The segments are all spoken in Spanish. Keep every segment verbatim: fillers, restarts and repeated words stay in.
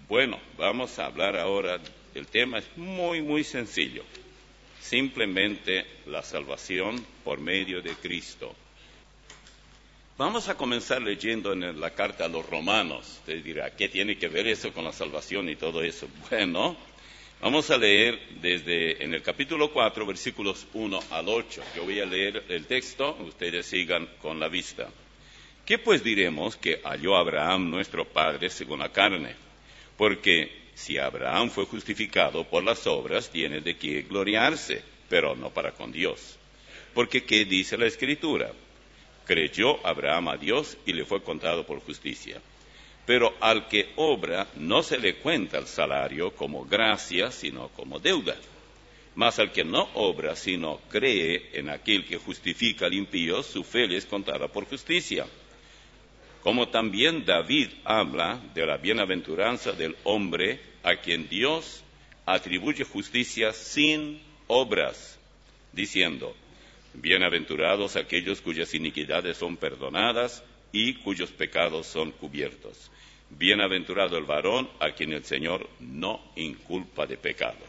Bueno, vamos a hablar ahora, el tema es muy, muy sencillo. Simplemente la salvación por medio de Cristo. Vamos a comenzar leyendo en la carta a los Romanos. Usted dirá, ¿qué tiene que ver eso con la salvación y todo eso? Bueno, vamos a leer desde en el capítulo cuatro, versículos uno al ocho. Yo voy a leer el texto, ustedes sigan con la vista. ¿Qué pues diremos que halló Abraham nuestro padre según la carne? Porque si Abraham fue justificado por las obras, tiene de qué gloriarse, pero no para con Dios. Porque ¿qué dice la Escritura? Creyó Abraham a Dios y le fue contado por justicia. Pero al que obra no se le cuenta el salario como gracia, sino como deuda. Mas al que no obra, sino cree en aquel que justifica al impío, su fe le es contada por justicia. Como también David habla de la bienaventuranza del hombre a quien Dios atribuye justicia sin obras, diciendo, bienaventurados aquellos cuyas iniquidades son perdonadas y cuyos pecados son cubiertos. Bienaventurado el varón a quien el Señor no inculpa de pecado.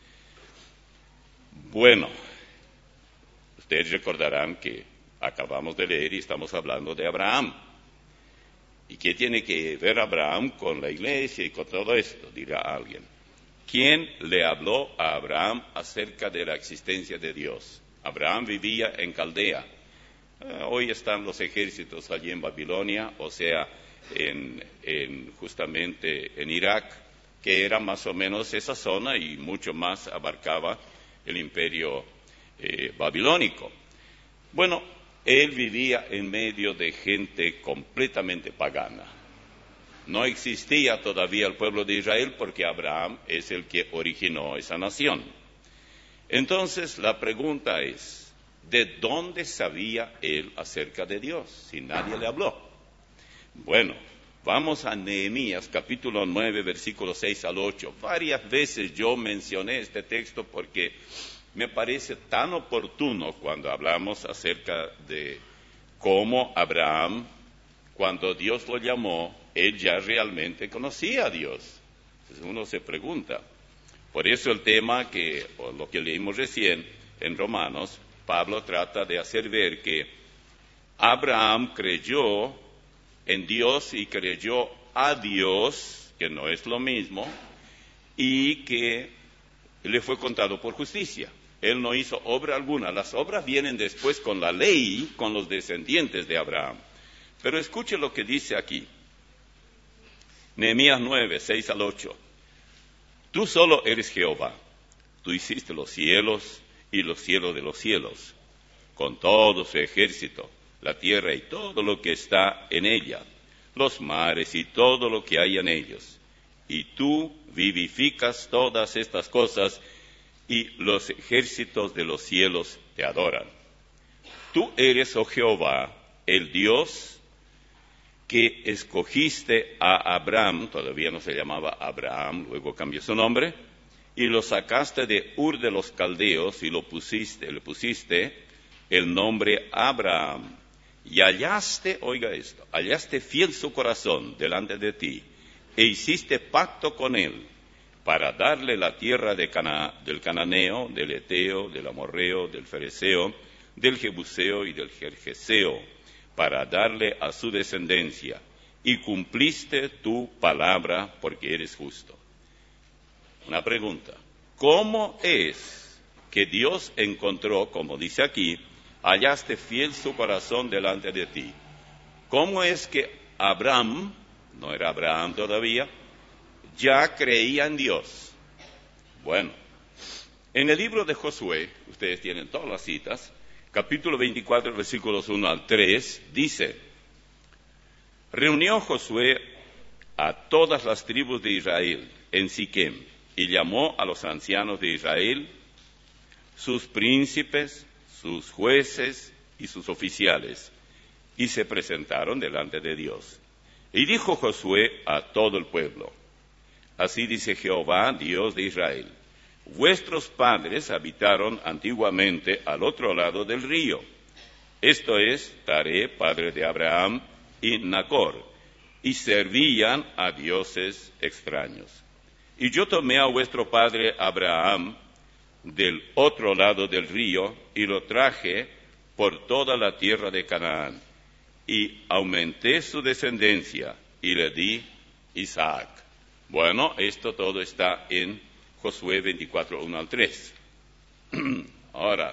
Bueno, ustedes recordarán que acabamos de leer y estamos hablando de Abraham. ¿Y qué tiene que ver Abraham con la iglesia y con todo esto? Dirá alguien. ¿Quién le habló a Abraham acerca de la existencia de Dios? Abraham vivía en Caldea. Eh, hoy están los ejércitos allí en Babilonia, o sea, en, en, justamente en Irak, que era más o menos esa zona y mucho más abarcaba el imperio eh, babilónico. Bueno, él vivía en medio de gente completamente pagana. No existía todavía el pueblo de Israel porque Abraham es el que originó esa nación. Entonces la pregunta es, ¿de dónde sabía él acerca de Dios si nadie le habló? Bueno, vamos a Nehemías capítulo nueve, versículos seis al ocho. Varias veces yo mencioné este texto porque me parece tan oportuno cuando hablamos acerca de cómo Abraham, cuando Dios lo llamó, él ya realmente conocía a Dios. Entonces uno se pregunta. Por eso el tema que, o lo que leímos recién en Romanos, Pablo trata de hacer ver que Abraham creyó en Dios y creyó a Dios, que no es lo mismo, y que le fue contado por justicia. Él no hizo obra alguna. Las obras vienen después con la ley, con los descendientes de Abraham. Pero escuche lo que dice aquí. Nehemías nueve, seis al ocho. Tú solo eres Jehová. Tú hiciste los cielos y los cielos de los cielos, con todo su ejército, la tierra y todo lo que está en ella, los mares y todo lo que hay en ellos. Y tú vivificas todas estas cosas, y los ejércitos de los cielos te adoran. Tú eres, oh Jehová, el Dios que escogiste a Abraham, todavía no se llamaba Abraham, luego cambió su nombre, y lo sacaste de Ur de los Caldeos y lo pusiste, le pusiste el nombre Abraham. Y hallaste, oiga esto, hallaste fiel su corazón delante de ti, e hiciste pacto con él, para darle la tierra de Cana, del cananeo, del eteo, del amorreo, del fereceo, del jebuseo y del gergeseo, para darle a su descendencia, y cumpliste tu palabra porque eres justo. Una pregunta, ¿cómo es que Dios encontró, como dice aquí, hallaste fiel su corazón delante de ti? ¿Cómo es que Abraham, no era Abraham todavía, ya creía en Dios? Bueno, en el libro de Josué, ustedes tienen todas las citas, capítulo veinticuatro, versículos uno al tres, dice, reunió Josué a todas las tribus de Israel en Siquem, y llamó a los ancianos de Israel, sus príncipes, sus jueces y sus oficiales, y se presentaron delante de Dios. Y dijo Josué a todo el pueblo, así dice Jehová, Dios de Israel, vuestros padres habitaron antiguamente al otro lado del río, esto es, Taré, padre de Abraham, y Nacor, y servían a dioses extraños. Y yo tomé a vuestro padre Abraham del otro lado del río y lo traje por toda la tierra de Canaán, y aumenté su descendencia y le di Isaac. Bueno, esto todo está en Josué veinticuatro, uno al tres. Ahora,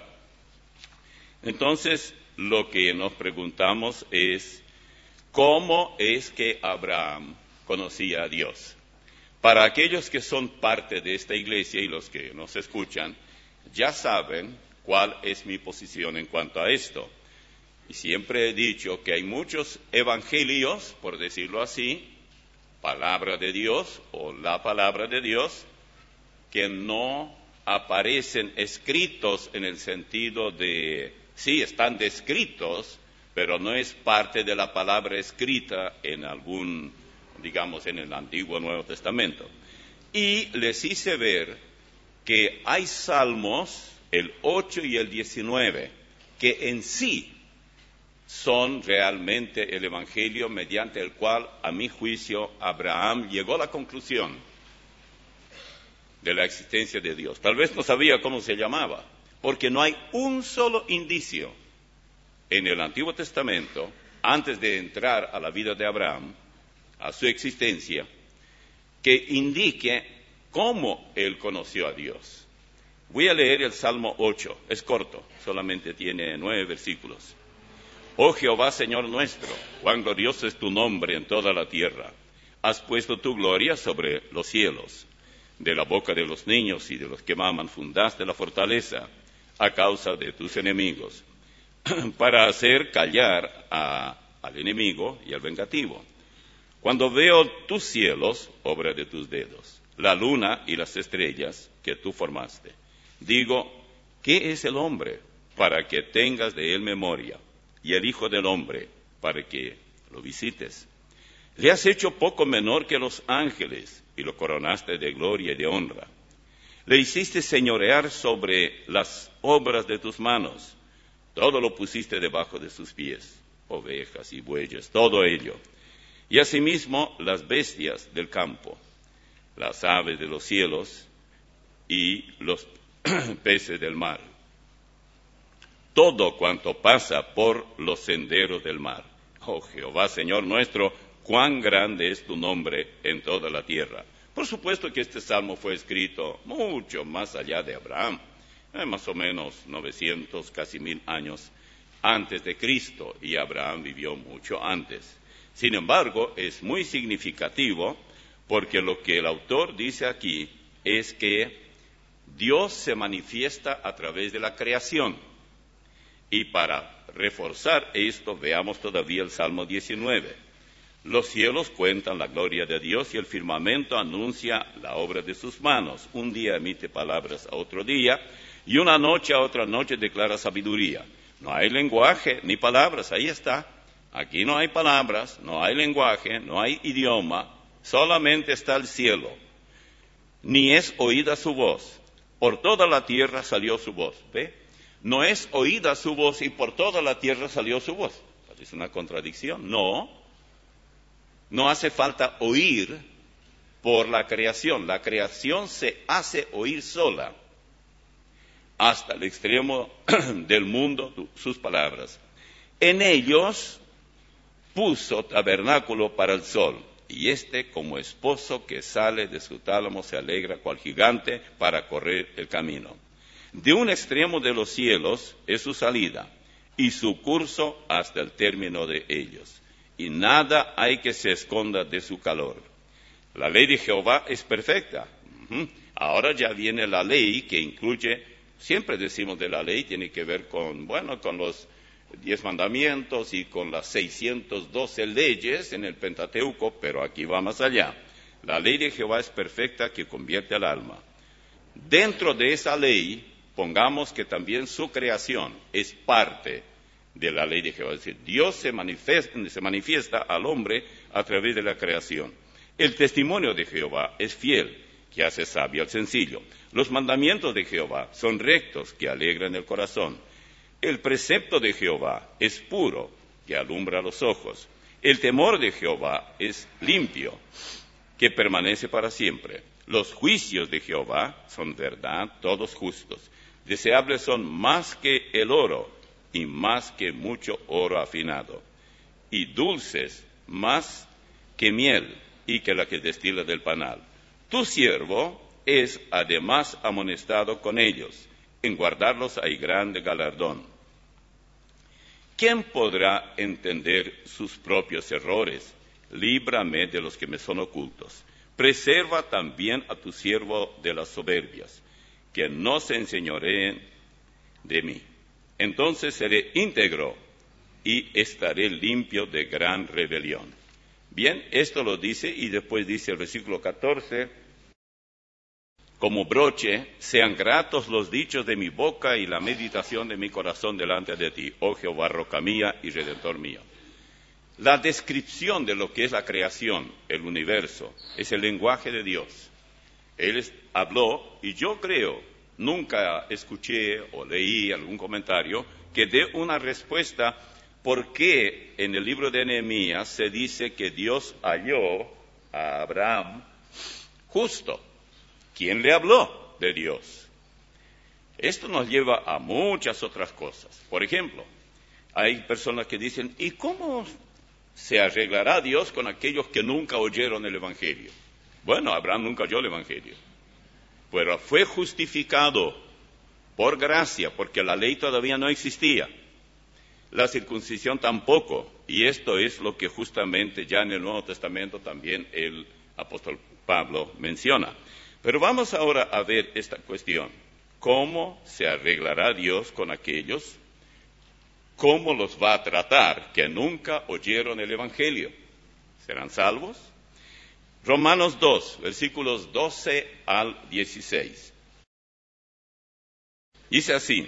entonces lo que nos preguntamos es, ¿cómo es que Abraham conocía a Dios? Para aquellos que son parte de esta iglesia y los que nos escuchan, ya saben cuál es mi posición en cuanto a esto. Y siempre he dicho que hay muchos evangelios, por decirlo así, palabra de Dios o la palabra de Dios, que no aparecen escritos en el sentido de, sí, están descritos, pero no es parte de la palabra escrita en algún, digamos, en el Antiguo o Nuevo Testamento. Y les hice ver que hay salmos, el ocho y el diecinueve, que en sí son realmente el Evangelio mediante el cual, a mi juicio, Abraham llegó a la conclusión de la existencia de Dios. Tal vez no sabía cómo se llamaba, porque no hay un solo indicio en el Antiguo Testamento, antes de entrar a la vida de Abraham, a su existencia, que indique cómo él conoció a Dios. Voy a leer el Salmo ocho, es corto, solamente tiene nueve versículos. Oh Jehová, Señor nuestro, cuán glorioso es tu nombre en toda la tierra. Has puesto tu gloria sobre los cielos. De la boca de los niños y de los que maman fundaste la fortaleza a causa de tus enemigos, para hacer callar a, al enemigo y al vengativo. Cuando veo tus cielos, obra de tus dedos, la luna y las estrellas que tú formaste, digo, ¿qué es el hombre para que tengas de él memoria? Y el Hijo del Hombre, para que lo visites. Le has hecho poco menor que los ángeles, y lo coronaste de gloria y de honra. Le hiciste señorear sobre las obras de tus manos. Todo lo pusiste debajo de sus pies, ovejas y bueyes, todo ello. Y asimismo las bestias del campo, las aves de los cielos y los peces del mar. Todo cuanto pasa por los senderos del mar. Oh Jehová, Señor nuestro, cuán grande es tu nombre en toda la tierra. Por supuesto que este salmo fue escrito mucho más allá de Abraham, eh, más o menos novecientos, casi mil años antes de Cristo, y Abraham vivió mucho antes. Sin embargo, es muy significativo porque lo que el autor dice aquí es que Dios se manifiesta a través de la creación. Y para reforzar esto, veamos todavía el Salmo diecinueve. Los cielos cuentan la gloria de Dios y el firmamento anuncia la obra de sus manos. Un día emite palabras a otro día y una noche a otra noche declara sabiduría. No hay lenguaje ni palabras, ahí está. Aquí no hay palabras, no hay lenguaje, no hay idioma, solamente está el cielo. Ni es oída su voz. Por toda la tierra salió su voz. ¿Ve? No es oída su voz y por toda la tierra salió su voz. ¿Es una contradicción? No. No hace falta oír por la creación. La creación se hace oír sola. Hasta el extremo del mundo, sus palabras. En ellos puso tabernáculo para el sol. Y éste, como esposo que sale de su tálamo, se alegra cual gigante para correr el camino. De un extremo de los cielos es su salida, y su curso hasta el término de ellos. Y nada hay que se esconda de su calor. La ley de Jehová es perfecta. Uh-huh. Ahora ya viene la ley que incluye, siempre decimos de la ley, tiene que ver con, bueno, con los diez mandamientos y con las seiscientas doce leyes en el Pentateuco, pero aquí va más allá. La ley de Jehová es perfecta que convierte al alma. Dentro de esa ley, pongamos que también su creación es parte de la ley de Jehová. Es decir, Dios se manifiesta, se manifiesta al hombre a través de la creación. El testimonio de Jehová es fiel, que hace sabio al sencillo. Los mandamientos de Jehová son rectos, que alegran el corazón. El precepto de Jehová es puro, que alumbra los ojos. El temor de Jehová es limpio, que permanece para siempre. Los juicios de Jehová son verdad, todos justos. Deseables son más que el oro y más que mucho oro afinado, y dulces más que miel y que la que destila del panal. Tu siervo es además amonestado con ellos, en guardarlos hay grande galardón. ¿Quién podrá entender sus propios errores? Líbrame de los que me son ocultos. Preserva también a tu siervo de las soberbias, que no se enseñoreen de mí. Entonces seré íntegro y estaré limpio de gran rebelión. Bien, esto lo dice, y después dice el versículo catorce, como broche, sean gratos los dichos de mi boca y la meditación de mi corazón delante de ti, oh Jehová, roca mía y redentor mío. La descripción de lo que es la creación, el universo, es el lenguaje de Dios. Él habló, y yo creo, nunca escuché o leí algún comentario que dé una respuesta por qué en el libro de Nehemías se dice que Dios halló a Abraham justo. ¿Quién le habló de Dios? Esto nos lleva a muchas otras cosas. Por ejemplo, hay personas que dicen, ¿y cómo se arreglará Dios con aquellos que nunca oyeron el Evangelio? Bueno, Abraham nunca oyó el Evangelio, pero fue justificado por gracia, porque la ley todavía no existía. La circuncisión tampoco, y esto es lo que justamente ya en el Nuevo Testamento también el apóstol Pablo menciona. Pero vamos ahora a ver esta cuestión. ¿Cómo se arreglará Dios con aquellos? ¿Cómo los va a tratar que nunca oyeron el Evangelio? ¿Serán salvos? Romanos dos, versículos doce al dieciséis. Dice así,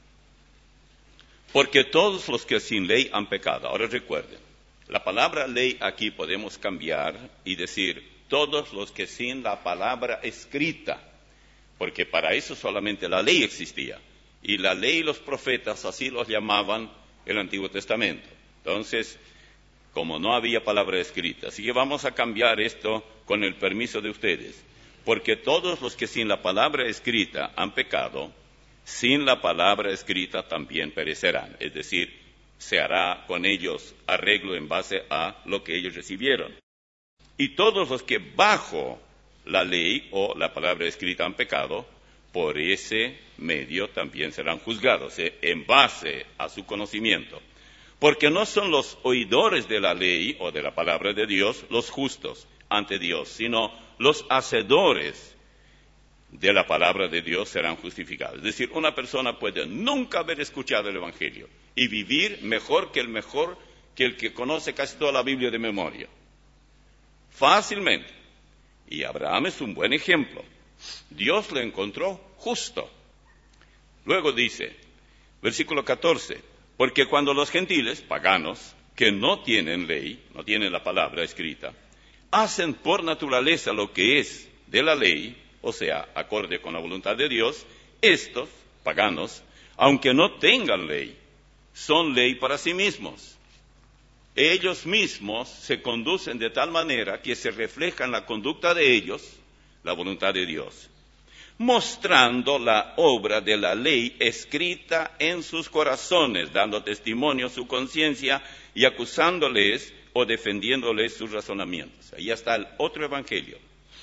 porque todos los que sin ley han pecado. Ahora recuerden, la palabra ley aquí podemos cambiar y decir todos los que sin la palabra escrita, porque para eso solamente la ley existía. Y la ley y los profetas así los llamaban el Antiguo Testamento. Entonces, como no había palabra escrita, así que vamos a cambiar esto con el permiso de ustedes. Porque todos los que sin la palabra escrita han pecado, sin la palabra escrita también perecerán. Es decir, se hará con ellos arreglo en base a lo que ellos recibieron. Y todos los que bajo la ley o la palabra escrita han pecado, por ese medio también serán juzgados, ¿eh? En base a su conocimiento. Porque no son los oidores de la ley o de la palabra de Dios los justos ante Dios, sino los hacedores de la palabra de Dios serán justificados. Es decir, una persona puede nunca haber escuchado el Evangelio y vivir mejor que el mejor que el que conoce casi toda la Biblia de memoria. Fácilmente. Y Abraham es un buen ejemplo. Dios lo encontró justo. Luego dice, versículo catorce, porque cuando los gentiles, paganos, que no tienen ley, no tienen la palabra escrita, hacen por naturaleza lo que es de la ley, o sea, acorde con la voluntad de Dios, estos, paganos, aunque no tengan ley, son ley para sí mismos. Ellos mismos se conducen de tal manera que se refleja en la conducta de ellos la voluntad de Dios, mostrando la obra de la ley escrita en sus corazones, dando testimonio a su conciencia y acusándoles o defendiéndoles sus razonamientos. Ahí está el otro evangelio,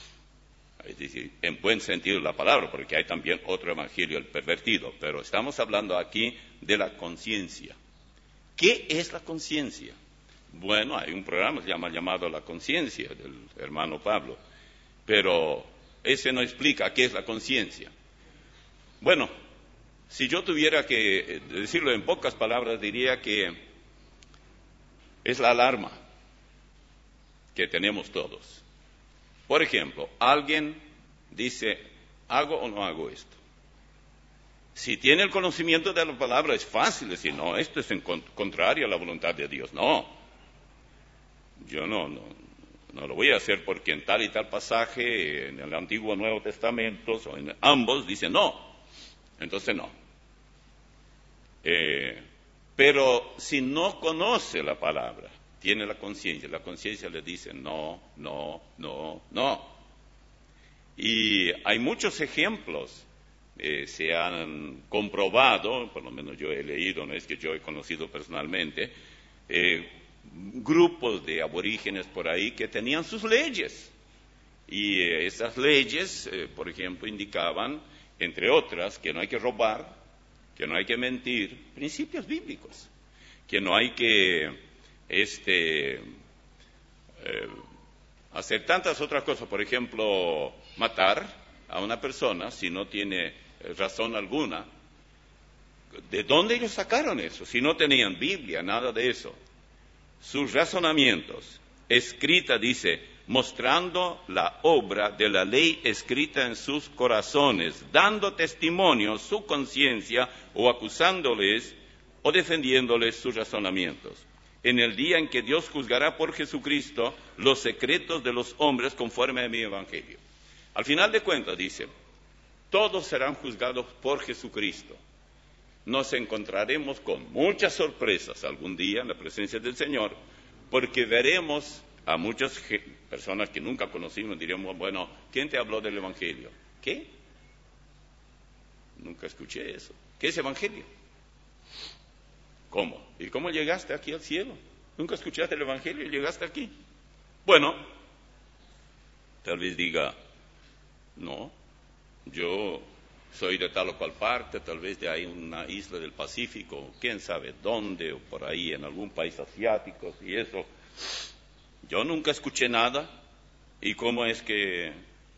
es decir, en buen sentido de la palabra, porque hay también otro evangelio, el pervertido, pero estamos hablando aquí de la conciencia. ¿Qué es la conciencia? Bueno, hay un programa que se llama llamado La Conciencia, del hermano Pablo, pero ese no explica qué es la conciencia. Bueno, si yo tuviera que decirlo en pocas palabras, diría que es la alarma que tenemos todos. Por ejemplo, alguien dice, ¿hago o no hago esto? Si tiene el conocimiento de la palabra, es fácil decir, no, esto es en contrario a la voluntad de Dios. No. Yo no, no, no lo voy a hacer porque en tal y tal pasaje, en el Antiguo o Nuevo Testamento, o en ambos, dice no. Entonces no. Eh, pero si no conoce la palabra, tiene la conciencia. La conciencia le dice no, no, no, no. Y hay muchos ejemplos, eh, se han comprobado, por lo menos yo he leído, no es que yo he conocido personalmente, eh, grupos de aborígenes por ahí que tenían sus leyes. Y eh, esas leyes, eh, por ejemplo, indicaban, entre otras, que no hay que robar, que no hay que mentir, principios bíblicos, que no hay que este, eh, hacer tantas otras cosas, por ejemplo, matar a una persona si no tiene razón alguna. ¿De dónde ellos sacaron eso? Si no tenían Biblia, nada de eso. Sus razonamientos, escrita, dice, mostrando la obra de la ley escrita en sus corazones, dando testimonio su conciencia o acusándoles o defendiéndoles sus razonamientos. En el día en que Dios juzgará por Jesucristo los secretos de los hombres conforme a mi evangelio. Al final de cuentas, dice, todos serán juzgados por Jesucristo. Nos encontraremos con muchas sorpresas algún día en la presencia del Señor, porque veremos a muchas personas que nunca conocimos, diríamos, bueno, ¿quién te habló del Evangelio? ¿Qué? Nunca escuché eso. ¿Qué es Evangelio? ¿Cómo? ¿Y cómo llegaste aquí al cielo? ¿Nunca escuchaste el Evangelio y llegaste aquí? Bueno, tal vez diga, no, yo soy de tal o cual parte, tal vez de ahí una isla del Pacífico, quién sabe dónde, o por ahí en algún país asiático, y eso. Yo nunca escuché nada. ¿Y cómo es que,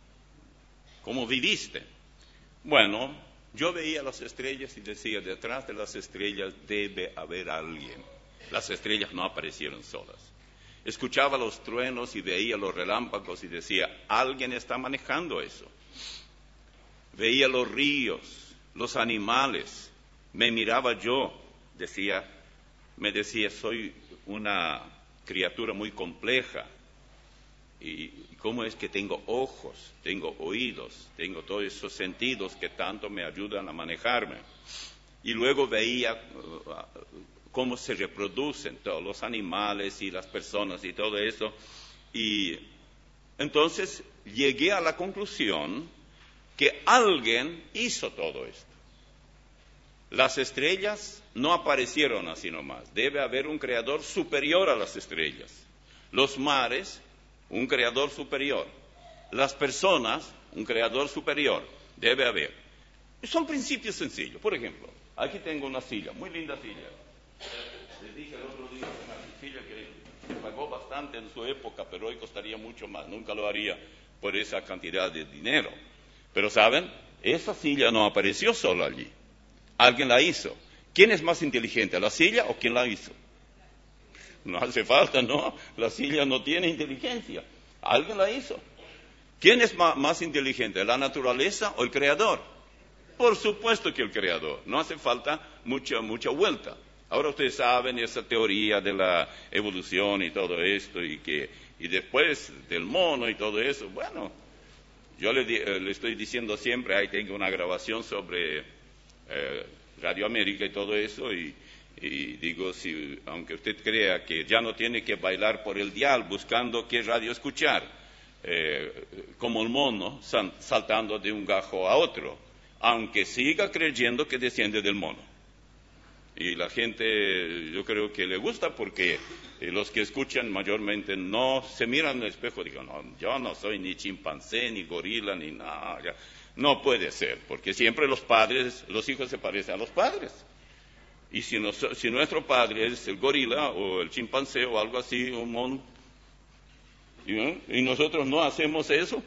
cómo viviste? Bueno, yo veía las estrellas y decía, detrás de las estrellas debe haber alguien. Las estrellas no aparecieron solas. Escuchaba los truenos y veía los relámpagos y decía, alguien está manejando eso. Veía los ríos, los animales, me miraba yo, decía, me decía, soy una criatura muy compleja. ¿Y cómo es que tengo ojos, tengo oídos, tengo todos esos sentidos que tanto me ayudan a manejarme? Y luego veía uh, cómo se reproducen todos los animales y las personas y todo eso. Y entonces llegué a la conclusión que alguien hizo todo esto. Las estrellas no aparecieron así nomás. Debe haber un creador superior a las estrellas. Los mares, un creador superior. Las personas, un creador superior. Debe haber. Son principios sencillos. Por ejemplo, aquí tengo una silla, muy linda silla. Les dije el otro día, una silla que se pagó bastante en su época, pero hoy costaría mucho más. Nunca lo haría por esa cantidad de dinero. Pero ¿saben? Esa silla no apareció solo allí. Alguien la hizo. ¿Quién es más inteligente, la silla o quién la hizo? No hace falta, ¿no? La silla no tiene inteligencia. Alguien la hizo. ¿Quién es ma- más inteligente, la naturaleza o el creador? Por supuesto que el creador. No hace falta mucha, mucha vuelta. Ahora ustedes saben esa teoría de la evolución y todo esto, y que y después del mono y todo eso. Bueno, yo le, le estoy diciendo siempre, ahí tengo una grabación sobre eh, Radio América y todo eso, y, y digo, si, aunque usted crea que ya no tiene que bailar por el dial buscando qué radio escuchar, eh, como el mono sal, saltando de un gajo a otro, aunque siga creyendo que desciende del mono. Y la gente, yo creo que le gusta porque eh, los que escuchan mayormente no se miran en el espejo y digan, no, yo no soy ni chimpancé, ni gorila, ni nada. Ya. No puede ser, porque siempre los padres, los hijos se parecen a los padres. Y si, nos, si nuestro padre es el gorila o el chimpancé o algo así, un mono, ¿sí? Y nosotros no hacemos eso,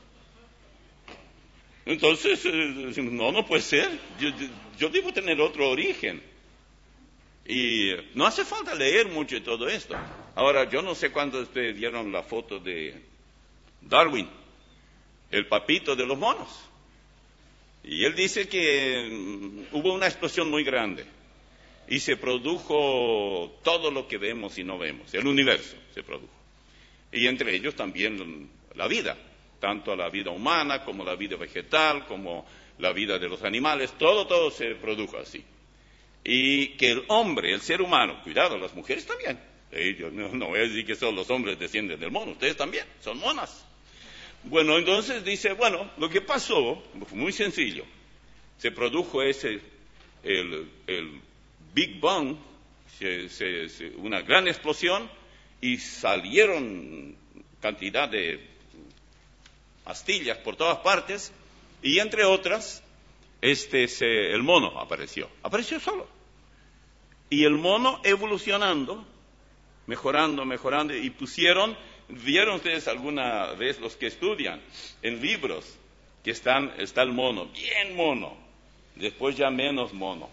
entonces, eh, no, no puede ser. Yo, yo, yo debo tener otro origen. Y no hace falta leer mucho de todo esto. Ahora, yo no sé cuántos de ustedes vieron la foto de Darwin, el papito de los monos. Y él dice que um, hubo una explosión muy grande y se produjo todo lo que vemos y no vemos. El universo se produjo. Y entre ellos también la vida, tanto la vida humana como la vida vegetal, como la vida de los animales, todo, todo se produjo así. Y que el hombre, el ser humano, cuidado, las mujeres también, Eh, yo no, no voy a decir que solo los hombres descienden del mono, ustedes también, son monas. Bueno, entonces dice, bueno, lo que pasó fue muy sencillo. Se produjo ese, el, el Big Bang, se, se, se, una gran explosión, y salieron cantidad de astillas por todas partes, y entre otras, este, se, el mono apareció, apareció solo. Y el mono evolucionando, mejorando, mejorando, y pusieron, ¿vieron ustedes alguna vez los que estudian en libros que están, está el mono, bien mono, después ya menos mono,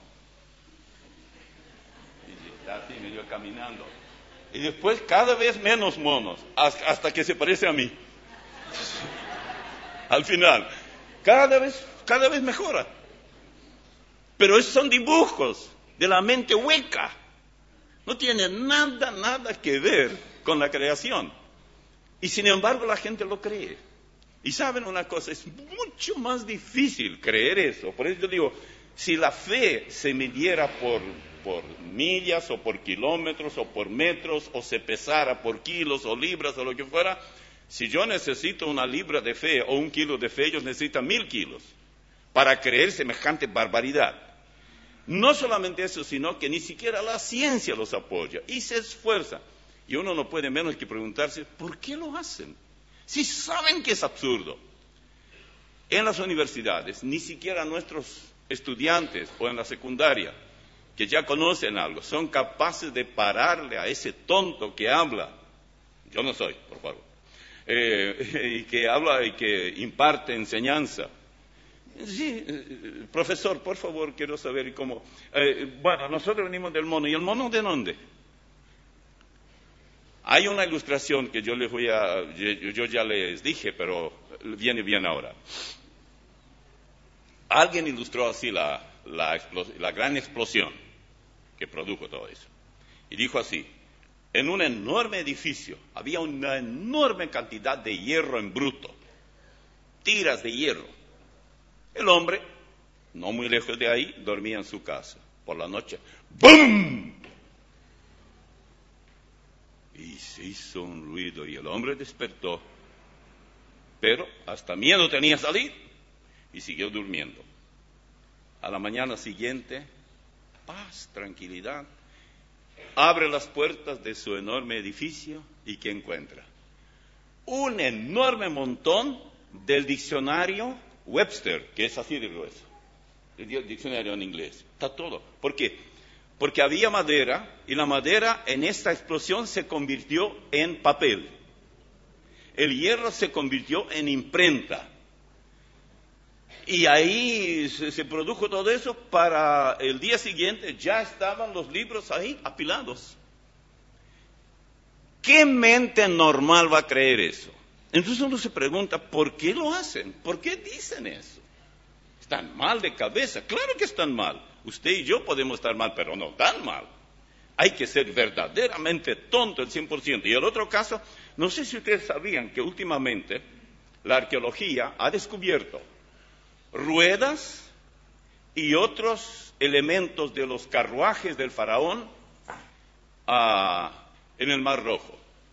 y está así medio caminando, y después cada vez menos monos, hasta que se parece a mí, al final, cada vez, cada vez mejora, pero esos son dibujos de la mente hueca, no tiene nada, nada que ver con la creación. Y sin embargo la gente lo cree. Y saben una cosa, es mucho más difícil creer eso. Por eso yo digo, si la fe se midiera por, por millas o por kilómetros o por metros o se pesara por kilos o libras o lo que fuera, si yo necesito una libra de fe o un kilo de fe, ellos necesitan mil kilos para creer semejante barbaridad. No solamente eso, sino que ni siquiera la ciencia los apoya y se esfuerza. Y uno no puede menos que preguntarse, ¿por qué lo hacen? Si saben que es absurdo. En las universidades, ni siquiera nuestros estudiantes o en la secundaria, que ya conocen algo, son capaces de pararle a ese tonto que habla. Yo no soy, por favor. Eh, y que habla y que imparte enseñanza. Sí, eh, profesor, por favor, quiero saber cómo. Eh, bueno, nosotros venimos del mono. ¿Y el mono de dónde? Hay una ilustración que yo les voy a, yo, yo ya les dije, pero viene bien ahora. Alguien ilustró así la, la, la gran explosión que produjo todo eso. Y dijo así: en un enorme edificio había una enorme cantidad de hierro en bruto, tiras de hierro. El hombre, no muy lejos de ahí, dormía en su casa. Por la noche, ¡bum! Y se hizo un ruido y el hombre despertó. Pero hasta miedo tenía salir y siguió durmiendo. A la mañana siguiente, paz, tranquilidad. Abre las puertas de su enorme edificio y ¿qué encuentra? Un enorme montón del diccionario Webster, que es así de grueso, el diccionario en inglés, está todo. ¿Por qué? Porque había madera y la madera en esta explosión se convirtió en papel. El hierro se convirtió en imprenta. Y ahí se, se produjo todo eso. Para el día siguiente ya estaban los libros ahí apilados. ¿Qué mente normal va a creer eso? Entonces uno se pregunta, ¿por qué lo hacen? ¿Por qué dicen eso? ¿Están mal de cabeza? Claro que están mal. Usted y yo podemos estar mal, pero no tan mal. Hay que ser verdaderamente tonto el cien por ciento. Y el otro caso, no sé si ustedes sabían que últimamente la arqueología ha descubierto ruedas y otros elementos de los carruajes del faraón uh, en el Mar Rojo.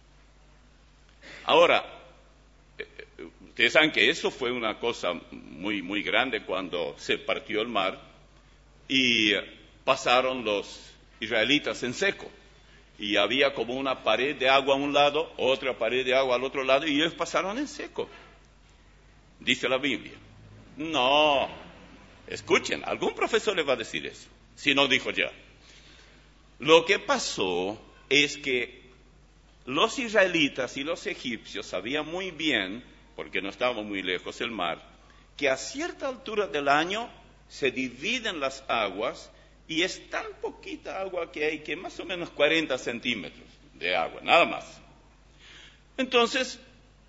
Ahora, ustedes saben que eso fue una cosa muy, muy grande cuando se partió el mar y pasaron los israelitas en seco. Y había como una pared de agua a un lado, otra pared de agua al otro lado, y ellos pasaron en seco. Dice la Biblia. No, escuchen, algún profesor les va a decir eso, si no dijo ya. Lo que pasó es que los israelitas y los egipcios sabían muy bien, porque no estaba muy lejos el mar, que a cierta altura del año se dividen las aguas y es tan poquita agua que hay que más o menos cuarenta centímetros de agua, nada más. Entonces,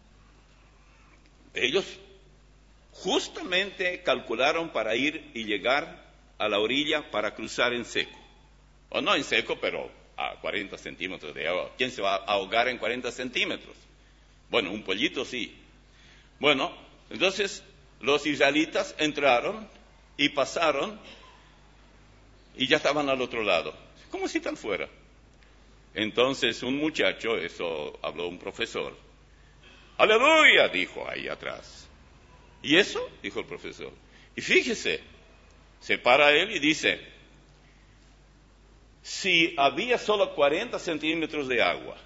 ellos justamente calcularon para ir y llegar a la orilla para cruzar en seco. O no en seco, pero a cuarenta centímetros de agua. ¿Quién se va a ahogar en cuarenta centímetros? Bueno, un pollito sí. Bueno, entonces los israelitas entraron y pasaron y ya estaban al otro lado. ¿Cómo si están fuera? Entonces un muchacho, eso habló un profesor, ¡aleluya!, dijo ahí atrás. ¿Y eso?, dijo el profesor. Y fíjese, se para él y dice, si había solo cuarenta centímetros de agua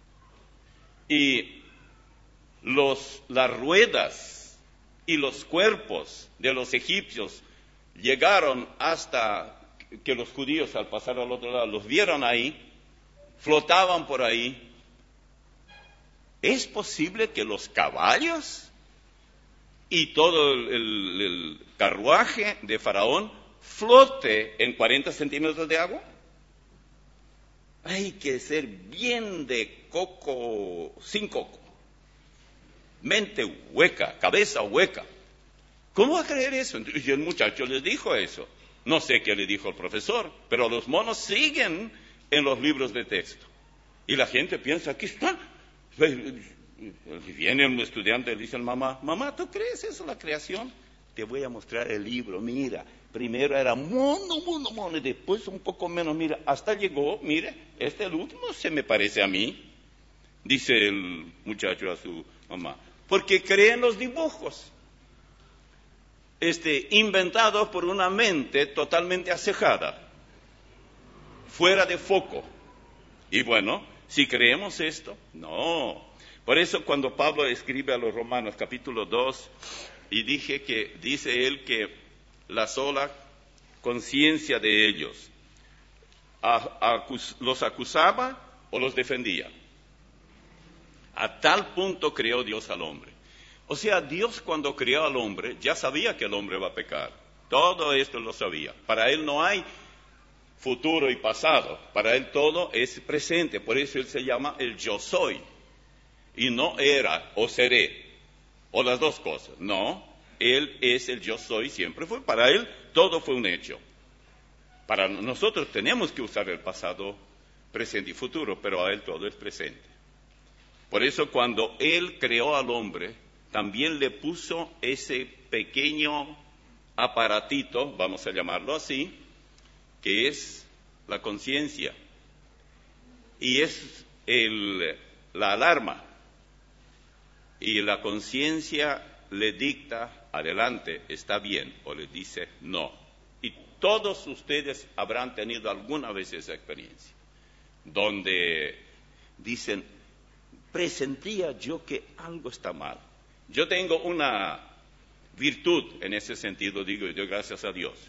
y los, las ruedas y los cuerpos de los egipcios llegaron hasta que los judíos al pasar al otro lado los vieron ahí, flotaban por ahí, ¿es posible que los caballos y todo el, el, el carruaje de Faraón flote en cuarenta centímetros de agua? Hay que ser bien de coco, sin coco, mente hueca, cabeza hueca. ¿Cómo va a creer eso? Y el muchacho les dijo eso. No sé qué le dijo el profesor, pero los monos siguen en los libros de texto. Y la gente piensa, aquí está. Y viene un estudiante y le dice a mamá, mamá, ¿tú crees eso, la creación? Te voy a mostrar el libro, mira. Primero era mono, mono, mono, y después un poco menos, mira, hasta llegó, mire, este el último se me parece a mí, dice el muchacho a su mamá, porque cree en los dibujos, este, inventados por una mente totalmente acejada, fuera de foco. Y bueno, si creemos esto, no. Por eso cuando Pablo escribe a los Romanos capítulo dos, y dije que, dice él que la sola conciencia de ellos a, acus, los acusaba o los defendía. A tal punto creó Dios al hombre. O sea, Dios cuando creó al hombre ya sabía que el hombre va a pecar. Todo esto lo sabía. Para él no hay futuro y pasado. Para él todo es presente. Por eso él se llama el yo soy. Y no era o seré. O las dos cosas. No. Él es el yo soy, siempre fue. Para él todo fue un hecho. Para nosotros tenemos que usar el pasado, presente y futuro, pero a él todo es presente. Por eso cuando él creó al hombre, también le puso ese pequeño aparatito, vamos a llamarlo así, que es la conciencia. Y es el, la alarma. Y la conciencia le dicta adelante, está bien, o le dice no. Y todos ustedes habrán tenido alguna vez esa experiencia, donde dicen, presentía yo que algo está mal. Yo tengo una virtud en ese sentido, digo, y doy gracias a Dios.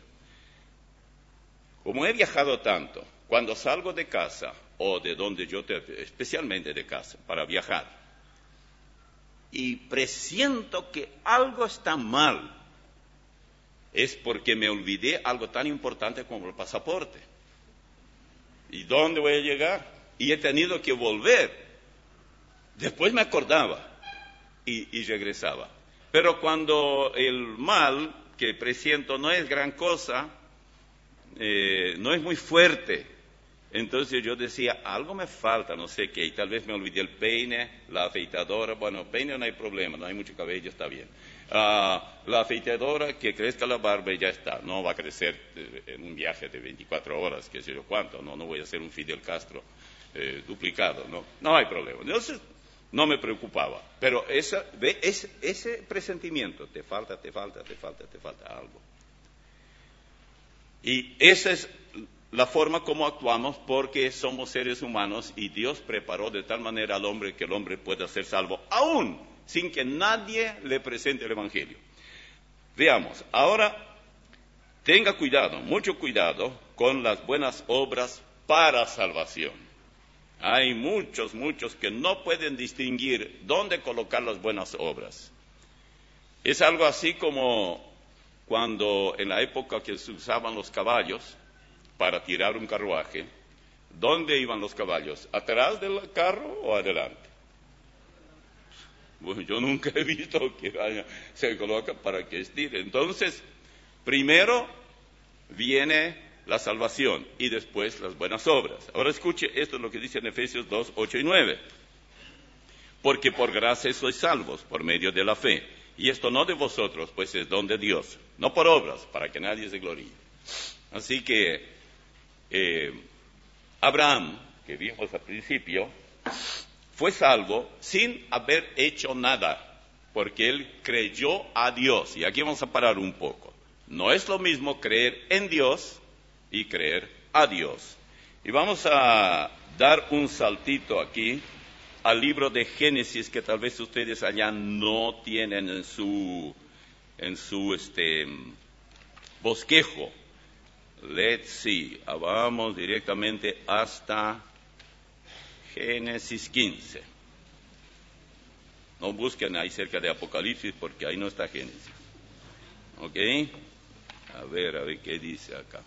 Como he viajado tanto, cuando salgo de casa, o de donde yo, te, especialmente de casa, para viajar, y presiento que algo está mal, es porque me olvidé algo tan importante como el pasaporte. ¿Y dónde voy a llegar? Y he tenido que volver. Después me acordaba y, y regresaba. Pero cuando el mal que presiento no es gran cosa, eh, no es muy fuerte, entonces yo decía, algo me falta, no sé qué, y tal vez me olvidé el peine, la afeitadora. Bueno, peine no hay problema, no hay mucho cabello, está bien. Uh, la afeitadora, que crezca la barba y ya está, no va a crecer en un viaje de veinticuatro horas, qué sé yo cuánto, no, no voy a hacer un Fidel Castro eh, duplicado, no, no hay problema. Entonces, no me preocupaba, pero esa, ve, ese, ese presentimiento, te falta, te falta, te falta, te falta algo. Y esa es la forma como actuamos, porque somos seres humanos y Dios preparó de tal manera al hombre que el hombre pueda ser salvo, aún sin que nadie le presente el Evangelio. Veamos, ahora tenga cuidado, mucho cuidado con las buenas obras para salvación. Hay muchos, muchos que no pueden distinguir dónde colocar las buenas obras. Es algo así como cuando en la época que se usaban los caballos para tirar un carruaje, ¿dónde iban los caballos? ¿Atrás del carro o adelante? Bueno, yo nunca he visto que vaya, se coloca para que estire. Entonces, primero viene la salvación y después las buenas obras. Ahora escuche, esto es lo que dice en Efesios dos, ocho y nueve. Porque por gracia sois salvos, por medio de la fe. Y esto no de vosotros, pues es don de Dios, no por obras, para que nadie se gloríe. Así que, eh, Abraham, que vimos al principio, fue salvo sin haber hecho nada, porque él creyó a Dios. Y aquí vamos a parar un poco. No es lo mismo creer en Dios y creer a Dios. Y vamos a dar un saltito aquí al libro de Génesis, que tal vez ustedes allá no tienen en su, en su este, bosquejo. Let's see, vamos directamente hasta Génesis quince. No busquen ahí cerca de Apocalipsis, porque ahí no está Génesis. ¿Ok? A ver, a ver qué dice acá.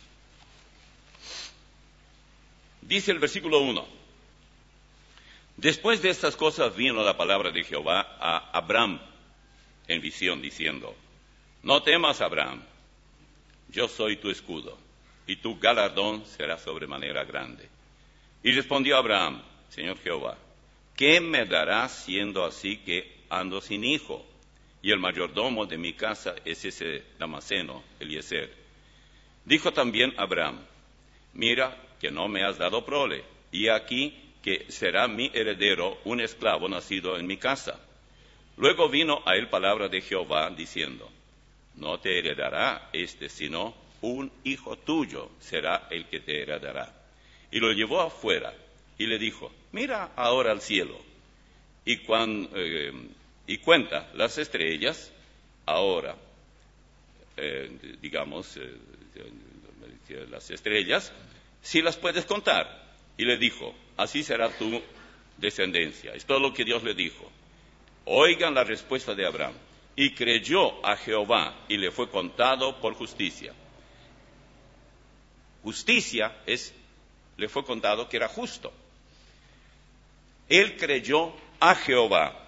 Dice el versículo uno. Después de estas cosas vino la palabra de Jehová a Abraham en visión, diciendo: no temas, Abraham, yo soy tu escudo, y tu galardón será sobremanera grande. Y respondió Abraham: Señor Jehová, ¿qué me darás siendo así que ando sin hijo? Y el mayordomo de mi casa es ese Damaseno, Eliezer. Dijo también Abraham: mira que no me has dado prole, y aquí que será mi heredero un esclavo nacido en mi casa. Luego vino a él palabra de Jehová, diciendo: no te heredará este, sino un hijo tuyo será el que te heredará. Y lo llevó afuera, y le dijo: mira ahora al cielo, y, cuan, eh, y cuenta las estrellas, ahora, eh, digamos, eh, las estrellas, si las puedes contar. Y le dijo: así será tu descendencia. Es todo lo que Dios le dijo. Oigan la respuesta de Abraham. Y creyó a Jehová, y le fue contado por justicia. Justicia es, le fue contado que era justo. Él creyó a Jehová.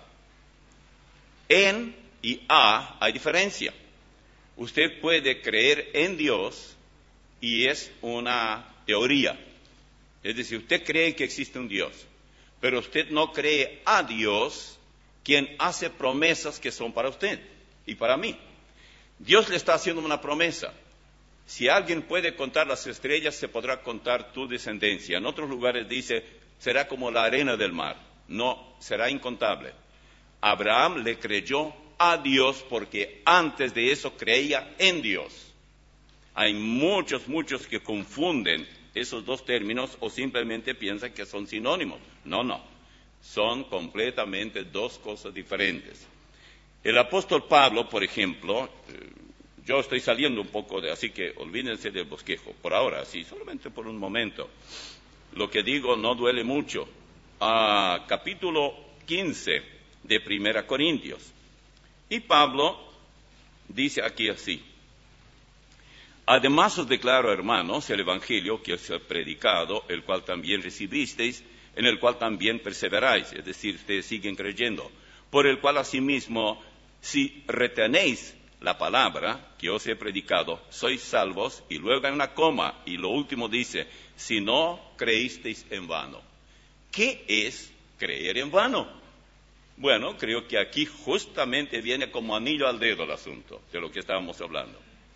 En y a hay diferencia. Usted puede creer en Dios y es una teoría. Es decir, usted cree que existe un Dios, pero usted no cree a Dios, quien hace promesas que son para usted y para mí. Dios le está haciendo una promesa. Si alguien puede contar las estrellas, se podrá contar tu descendencia. En otros lugares dice, será como la arena del mar. No, será incontable. Abraham le creyó a Dios porque antes de eso creía en Dios. Hay muchos, muchos que confunden esos dos términos o simplemente piensan que son sinónimos. No, no. Son completamente dos cosas diferentes. El apóstol Pablo, por ejemplo, eh, yo estoy saliendo un poco de, así que olvídense del bosquejo, por ahora, sí, solamente por un momento. Lo que digo no duele mucho. Ah, capítulo quince de Primera Corintios. Y Pablo dice aquí así: además os declaro, hermanos, el evangelio que os he predicado, el cual también recibisteis, en el cual también perseveráis, es decir, ustedes siguen creyendo, por el cual asimismo, si retenéis la palabra que os he predicado, sois salvos. Y luego hay una coma, y lo último dice: si no creísteis en vano. ¿Qué es creer en vano? Bueno, creo que aquí justamente viene como anillo al dedo el asunto de lo que estábamos hablando.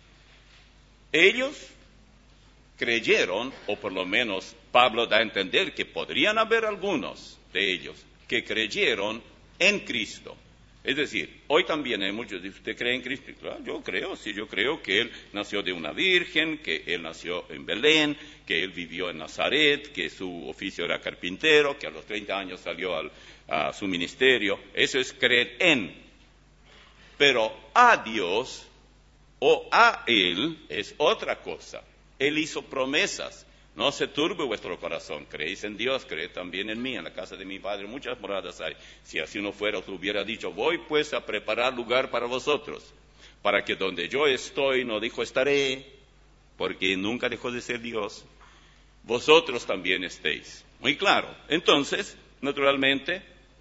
Ellos creyeron, o por lo menos Pablo da a entender que podrían haber algunos de ellos que creyeron en Cristo. Es decir, hoy también hay muchos de ¿usted cree en Cristo? Claro, yo creo, sí, yo creo que Él nació de una virgen, que Él nació en Belén, que Él vivió en Nazaret, que su oficio era carpintero, que a los treinta años salió al, a su ministerio. Eso es creer en. Pero a Dios o a Él es otra cosa. Él hizo promesas. No se turbe vuestro corazón. Creéis en Dios, creed también en mí. En la casa de mi Padre muchas moradas hay. Si así no fuera, os hubiera dicho: voy pues a preparar lugar para vosotros, para que donde yo estoy, no dijo estaré, porque nunca dejó de ser Dios, vosotros también estéis. Muy claro. Entonces, naturalmente,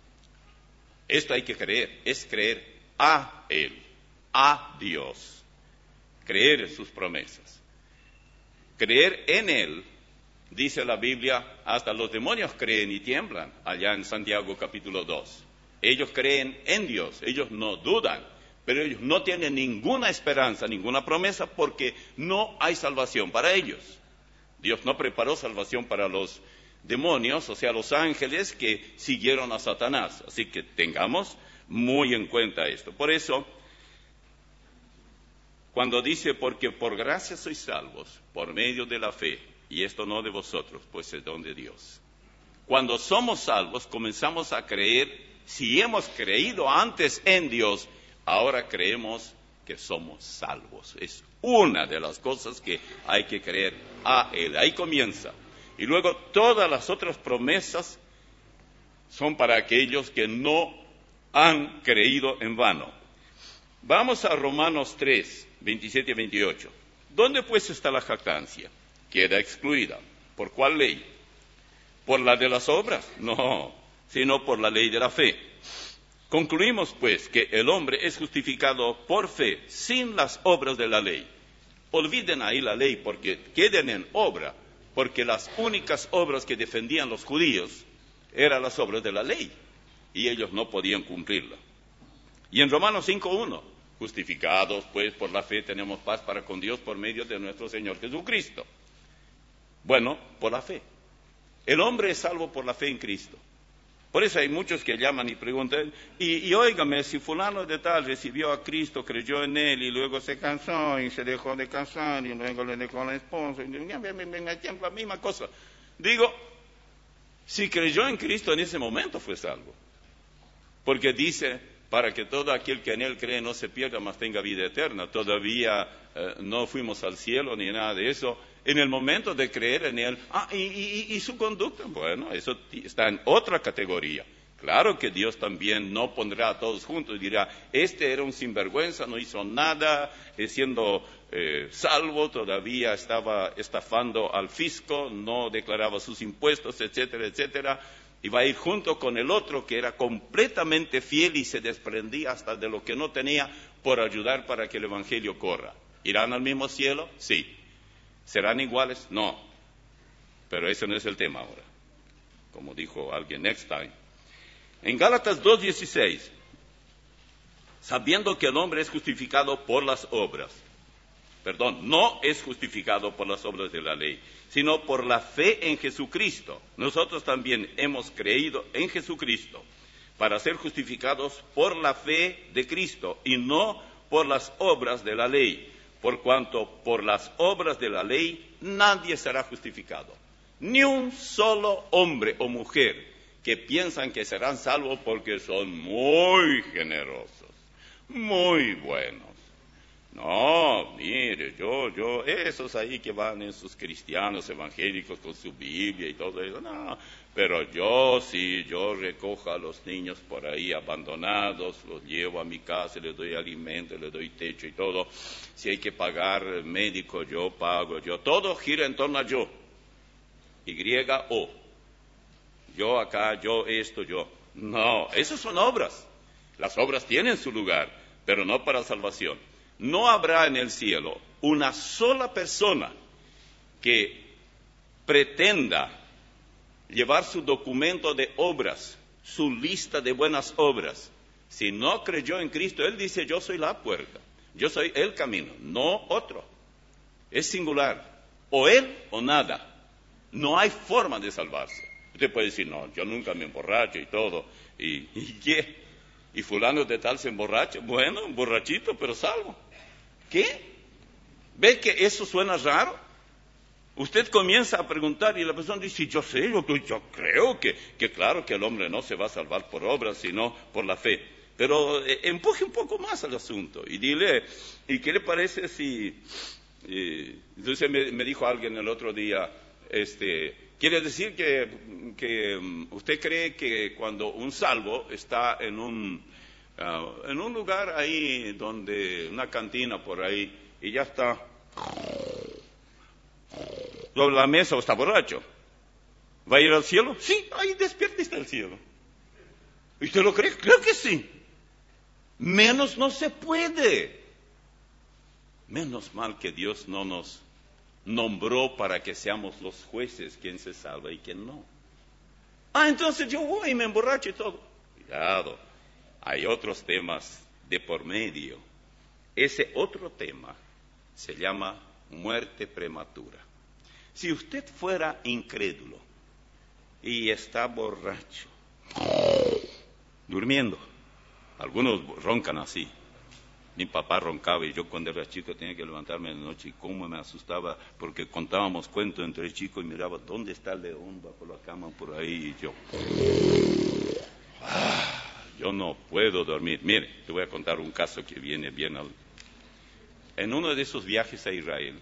esto hay que creer. Es creer a Él, a Dios. Creer en sus promesas. Creer en Él. Dice la Biblia, hasta los demonios creen y tiemblan, allá en Santiago capítulo dos. Ellos creen en Dios, ellos no dudan, pero ellos no tienen ninguna esperanza, ninguna promesa, porque no hay salvación para ellos. Dios no preparó salvación para los demonios, o sea, los ángeles que siguieron a Satanás. Así que tengamos muy en cuenta esto. Por eso, cuando dice, porque por gracia sois salvos, por medio de la fe, y esto no de vosotros, pues es don de Dios. Cuando somos salvos, comenzamos a creer, si hemos creído antes en Dios, ahora creemos que somos salvos. Es una de las cosas que hay que creer a Él. Ahí comienza. Y luego todas las otras promesas son para aquellos que no han creído en vano. Vamos a Romanos tres, veintisiete y veintiocho. ¿Dónde pues está la jactancia? Queda excluida. ¿Por cuál ley? ¿Por la de las obras? No, sino por la ley de la fe. Concluimos, pues, que el hombre es justificado por fe, sin las obras de la ley. Olviden ahí la ley, porque queden en obra, porque las únicas obras que defendían los judíos eran las obras de la ley, y ellos no podían cumplirla. Y en Romanos cinco uno, justificados, pues, por la fe tenemos paz para con Dios por medio de nuestro Señor Jesucristo. Bueno, por la fe. El hombre es salvo por la fe en Cristo. Por eso hay muchos que llaman y preguntan, y, y óigame, si fulano de tal recibió a Cristo, creyó en Él, y luego se casó, y se dejó de casar, y luego le dejó a la esposa, y la misma cosa. Digo, si creyó en Cristo en ese momento fue salvo. Porque dice, para que todo aquel que en Él cree no se pierda, mas tenga vida eterna. Todavía eh, no fuimos al cielo ni nada de eso. En el momento de creer en Él, ah, y, y, y su conducta, bueno, eso está en otra categoría. Claro que Dios también no pondrá a todos juntos y dirá, este era un sinvergüenza, no hizo nada, eh, siendo eh, salvo, todavía estaba estafando al fisco, no declaraba sus impuestos, etcétera, etcétera, y va a ir junto con el otro que era completamente fiel y se desprendía hasta de lo que no tenía por ayudar para que el Evangelio corra. ¿Irán al mismo cielo? Sí. ¿Serán iguales? No. Pero ese no es el tema ahora. Como dijo alguien, next time. En Gálatas dos dieciséis, sabiendo que el hombre es justificado por las obras, perdón, no es justificado por las obras de la ley, sino por la fe en Jesucristo. Nosotros también hemos creído en Jesucristo para ser justificados por la fe de Cristo y no por las obras de la ley. Por cuanto por las obras de la ley nadie será justificado. Ni un solo hombre o mujer que piensan que serán salvos porque son muy generosos, muy buenos. No, mire, yo, yo, esos ahí que van en sus cristianos evangélicos con su Biblia y todo eso, no, pero yo sí, yo recojo a los niños por ahí abandonados, los llevo a mi casa, les doy alimento, les doy techo y todo. Si hay que pagar médico, yo pago, yo, todo gira en torno a yo. Y, O. Yo acá, yo esto, yo. No, esas son obras. Las obras tienen su lugar, pero no para salvación. No habrá en el cielo una sola persona que pretenda llevar su documento de obras, su lista de buenas obras. Si no creyó en Cristo, Él dice, yo soy la puerta, yo soy el camino, no otro. Es singular, o Él o nada. No hay forma de salvarse. Usted puede decir, no, yo nunca me emborracho y todo. ¿Y, y qué? ¿Y fulano de tal se emborracha? Bueno, un borrachito, pero salvo. ¿Qué? ¿Ve que eso suena raro? Usted comienza a preguntar y la persona dice, yo sé, yo, yo creo que, que claro que el hombre no se va a salvar por obras, sino por la fe. Pero eh, empuje un poco más al asunto y dile, ¿y qué le parece si...? Eh, entonces me, me dijo alguien el otro día, este, quiere decir que, que um, usted cree que cuando un salvo está en un, uh, en un lugar ahí donde, una cantina por ahí, y ya está sobre la mesa o está borracho, ¿va a ir al cielo? Sí, ahí despierta y está el cielo. ¿Y usted lo cree? Creo que sí. Menos no se puede. Menos mal que Dios no nos nombró para que seamos los jueces quién se salva y quién no. Ah, entonces yo voy y me emborracho y todo. Cuidado, hay otros temas de por medio. Ese otro tema se llama muerte prematura. Si usted fuera incrédulo y está borracho, durmiendo. Algunos roncan así. Mi papá roncaba y yo cuando era chico tenía que levantarme en la noche y cómo me asustaba porque contábamos cuentos entre chicos y miraba dónde está el león bajo la cama por ahí y yo, ah, yo no puedo dormir. Mire, te voy a contar un caso que viene bien al... En uno de esos viajes a Israel,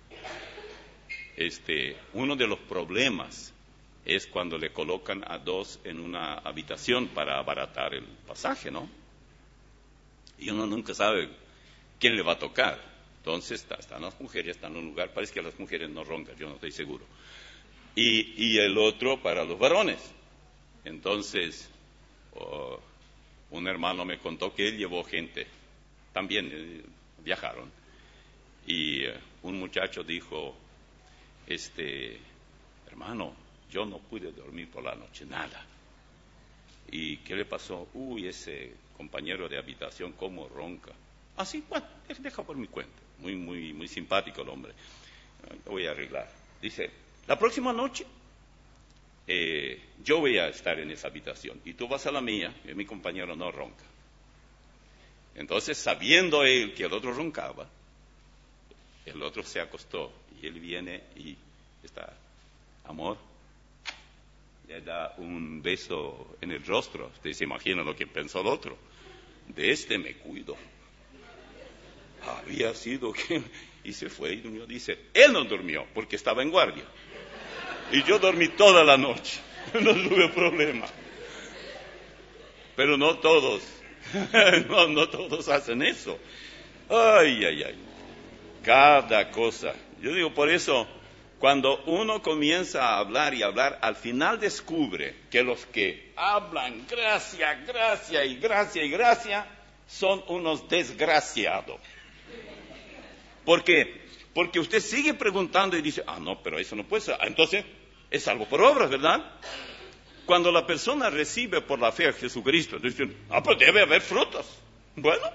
este, uno de los problemas es cuando le colocan a dos en una habitación para abaratar el pasaje, ¿no? Y uno nunca sabe quién le va a tocar. Entonces está, están las mujeres, están en un lugar, parece que las mujeres no roncan, yo no estoy seguro. Y, y el otro para los varones. Entonces, oh, un hermano me contó que él llevó gente, también eh, viajaron. Y eh, un muchacho dijo, este, hermano, yo no pude dormir por la noche, nada. ¿Y qué le pasó? Uy, ese compañero de habitación, cómo ronca. Ah, sí, bueno, deja por mi cuenta. Muy, muy, muy simpático el hombre. Lo voy a arreglar. Dice, la próxima noche eh, yo voy a estar en esa habitación y tú vas a la mía y mi compañero no ronca. Entonces, sabiendo él que el otro roncaba, el otro se acostó y él viene y está, amor, le da un beso en el rostro. Ustedes se imaginan lo que pensó el otro. De este me cuido. Había sido que... Y se fue y durmió. Dice, él no durmió porque estaba en guardia. Y yo dormí toda la noche. No tuve problema. Pero no todos. No, no todos hacen eso. Ay, ay, ay. Cada cosa. Yo digo, por eso... Cuando uno comienza a hablar y hablar, al final descubre que los que hablan gracia, gracia y gracia y gracia son unos desgraciados. ¿Por qué? Porque usted sigue preguntando y dice, ah, no, pero eso no puede ser. Entonces, es algo por obras, ¿verdad? Cuando la persona recibe por la fe a Jesucristo, dicen, ah, pues debe haber frutos. Bueno,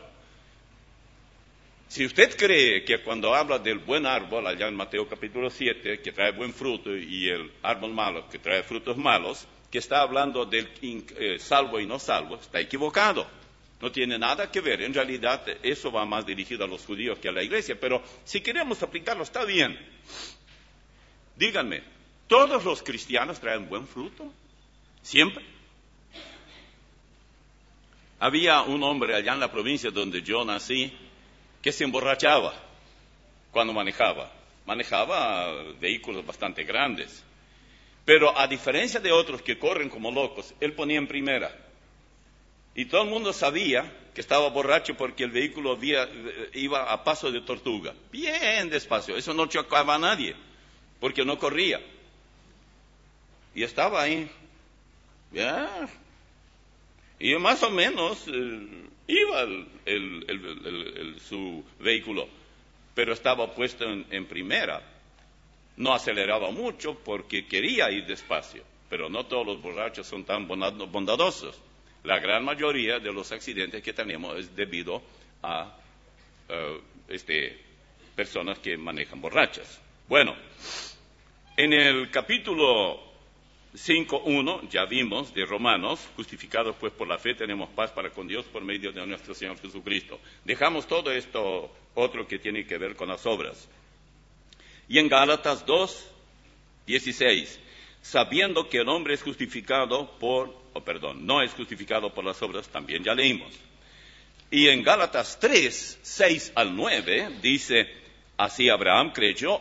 si usted cree que cuando habla del buen árbol, allá en Mateo capítulo siete, que trae buen fruto, y el árbol malo, que trae frutos malos, que está hablando del eh, salvo y no salvo, está equivocado. No tiene nada que ver. En realidad, eso va más dirigido a los judíos que a la iglesia. Pero si queremos aplicarlo, está bien. Díganme, ¿todos los cristianos traen buen fruto? ¿Siempre? Había un hombre allá en la provincia donde yo nací, que se emborrachaba cuando manejaba. Manejaba vehículos bastante grandes. Pero a diferencia de otros que corren como locos, él ponía en primera. Y todo el mundo sabía que estaba borracho porque el vehículo había, iba a paso de tortuga. Bien despacio. Eso no chocaba a nadie, porque no corría. Y estaba ahí. Ya. Y más o menos... Eh, Iba el, el, el, el, el, su vehículo, pero estaba puesto en, en primera. No aceleraba mucho porque quería ir despacio, pero no todos los borrachos son tan bondadosos. La gran mayoría de los accidentes que tenemos es debido a uh, este, personas que manejan borrachas. Bueno, en el capítulo cinco uno, ya vimos, de Romanos, justificados pues por la fe, tenemos paz para con Dios por medio de nuestro Señor Jesucristo. Dejamos todo esto otro que tiene que ver con las obras. Y en Gálatas dos dieciséis, sabiendo que el hombre es justificado por, oh, perdón, no es justificado por las obras, también ya leímos. Y en Gálatas tres, seis al nueve, dice, así Abraham creyó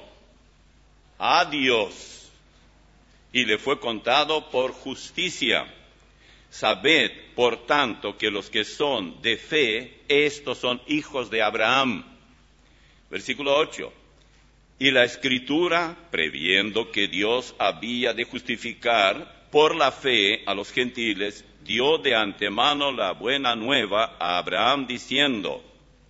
a Dios, y le fue contado por justicia. Sabed, por tanto, que los que son de fe, estos son hijos de Abraham. Versículo ocho. Y la Escritura, previendo que Dios había de justificar por la fe a los gentiles, dio de antemano la buena nueva a Abraham, diciendo,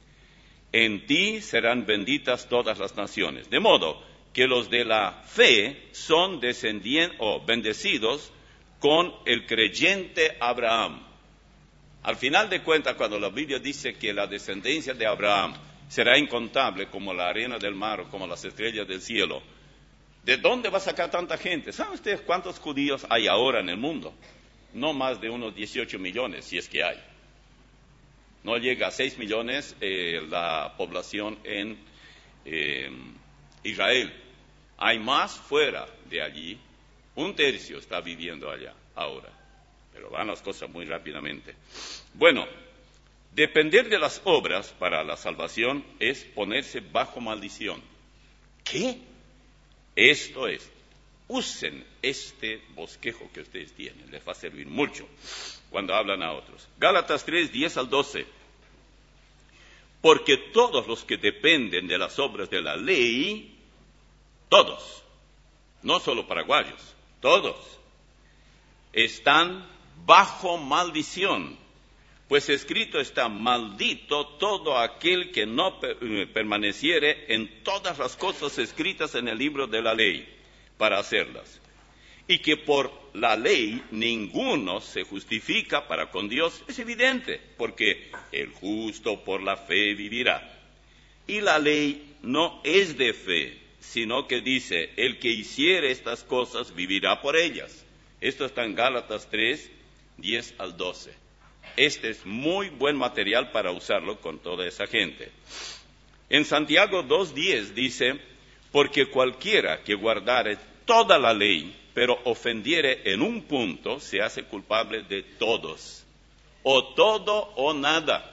en ti serán benditas todas las naciones. De modo que los de la fe son descendientes o bendecidos con el creyente Abraham. Al final de cuentas, cuando la Biblia dice que la descendencia de Abraham será incontable como la arena del mar o como las estrellas del cielo, ¿De dónde va a sacar tanta gente? ¿Saben ustedes cuántos judíos hay ahora en el mundo? No más de unos dieciocho millones, si es que hay. No llega a seis millones eh, la población en eh, Israel. Hay más fuera de allí. Un tercio está viviendo allá ahora. Pero van las cosas muy rápidamente. Bueno, depender de las obras para la salvación es ponerse bajo maldición. ¿Qué? Esto es, usen este bosquejo que ustedes tienen, les va a servir mucho cuando hablan a otros. Gálatas tres, diez al doce. Porque todos los que dependen de las obras de la ley, todos, no solo paraguayos, todos, están bajo maldición. Pues escrito está, maldito todo aquel que no permaneciere en todas las cosas escritas en el libro de la ley, para hacerlas. Y que por la ley ninguno se justifica para con Dios, es evidente, porque el justo por la fe vivirá. Y la ley no es de fe, sino que dice, el que hiciere estas cosas vivirá por ellas. Esto está en Gálatas tres, diez al doce. Este es muy buen material para usarlo con toda esa gente. En Santiago dos diez dice, porque cualquiera que guardare toda la ley, pero ofendiere en un punto, se hace culpable de todos. O todo o nada.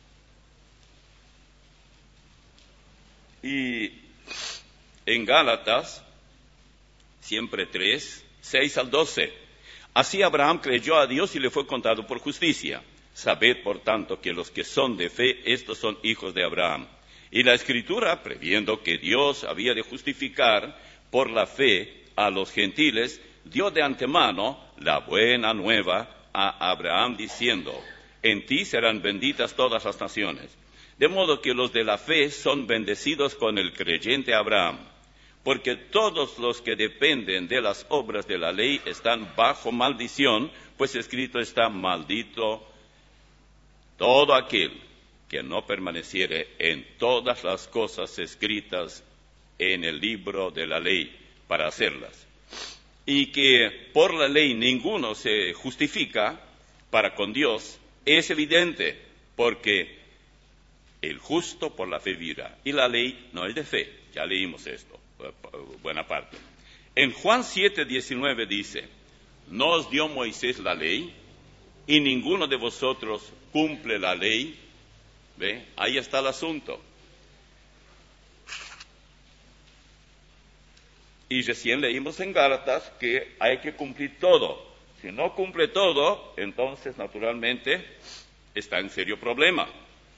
Y en Gálatas, siempre tres, seis al doce. Así Abraham creyó a Dios y le fue contado por justicia. Sabed, por tanto, que los que son de fe, estos son hijos de Abraham. Y la Escritura, previendo que Dios había de justificar por la fe a los gentiles, dio de antemano la buena nueva a Abraham, diciendo, en ti serán benditas todas las naciones. De modo que los de la fe son bendecidos con el creyente Abraham. Porque todos los que dependen de las obras de la ley están bajo maldición, pues escrito está, maldito todo aquel que no permaneciere en todas las cosas escritas en el libro de la ley para hacerlas. Y que por la ley ninguno se justifica para con Dios, es evidente, porque el justo por la fe vivirá. Y la ley no es de fe, ya leímos esto, buena parte. En Juan siete, diecinueve dice, ¿no os dio Moisés la ley? Y ninguno de vosotros cumple la ley. ¿Ve? Ahí está el asunto. Y recién leímos en Gálatas que hay que cumplir todo. Si no cumple todo, entonces naturalmente está en serio problema.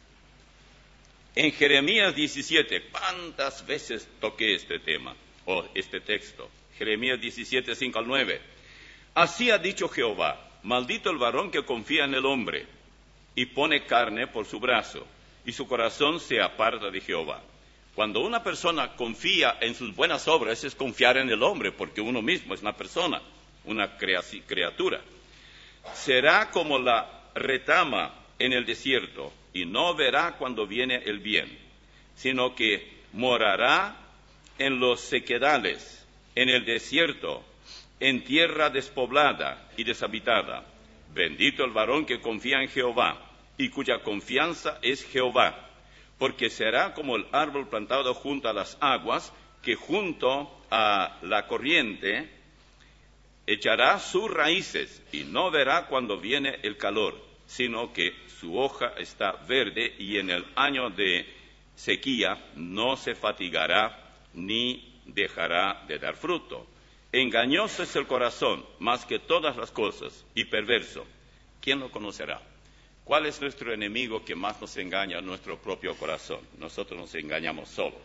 En Jeremías diecisiete, ¿cuántas veces toqué este tema o este texto? Jeremías diecisiete, cinco al nueve. Así ha dicho Jehová, maldito el varón que confía en el hombre y pone carne por su brazo, y su corazón se aparta de Jehová. Cuando una persona confía en sus buenas obras, es confiar en el hombre, porque uno mismo es una persona, una criatura. Será como la retama en el desierto, y no verá cuando viene el bien, sino que morará en los sequedales, en el desierto, en tierra despoblada y deshabitada. Bendito el varón que confía en Jehová, y cuya confianza es Jehová, porque será como el árbol plantado junto a las aguas, que junto a la corriente echará sus raíces, y no verá cuando viene el calor, sino que su hoja está verde, y en el año de sequía no se fatigará, ni dejará de dar fruto. Engañoso es el corazón, más que todas las cosas, y perverso. ¿Quién lo conocerá? ¿Cuál es nuestro enemigo que más nos engaña? Nuestro propio corazón. Nosotros nos engañamos solos.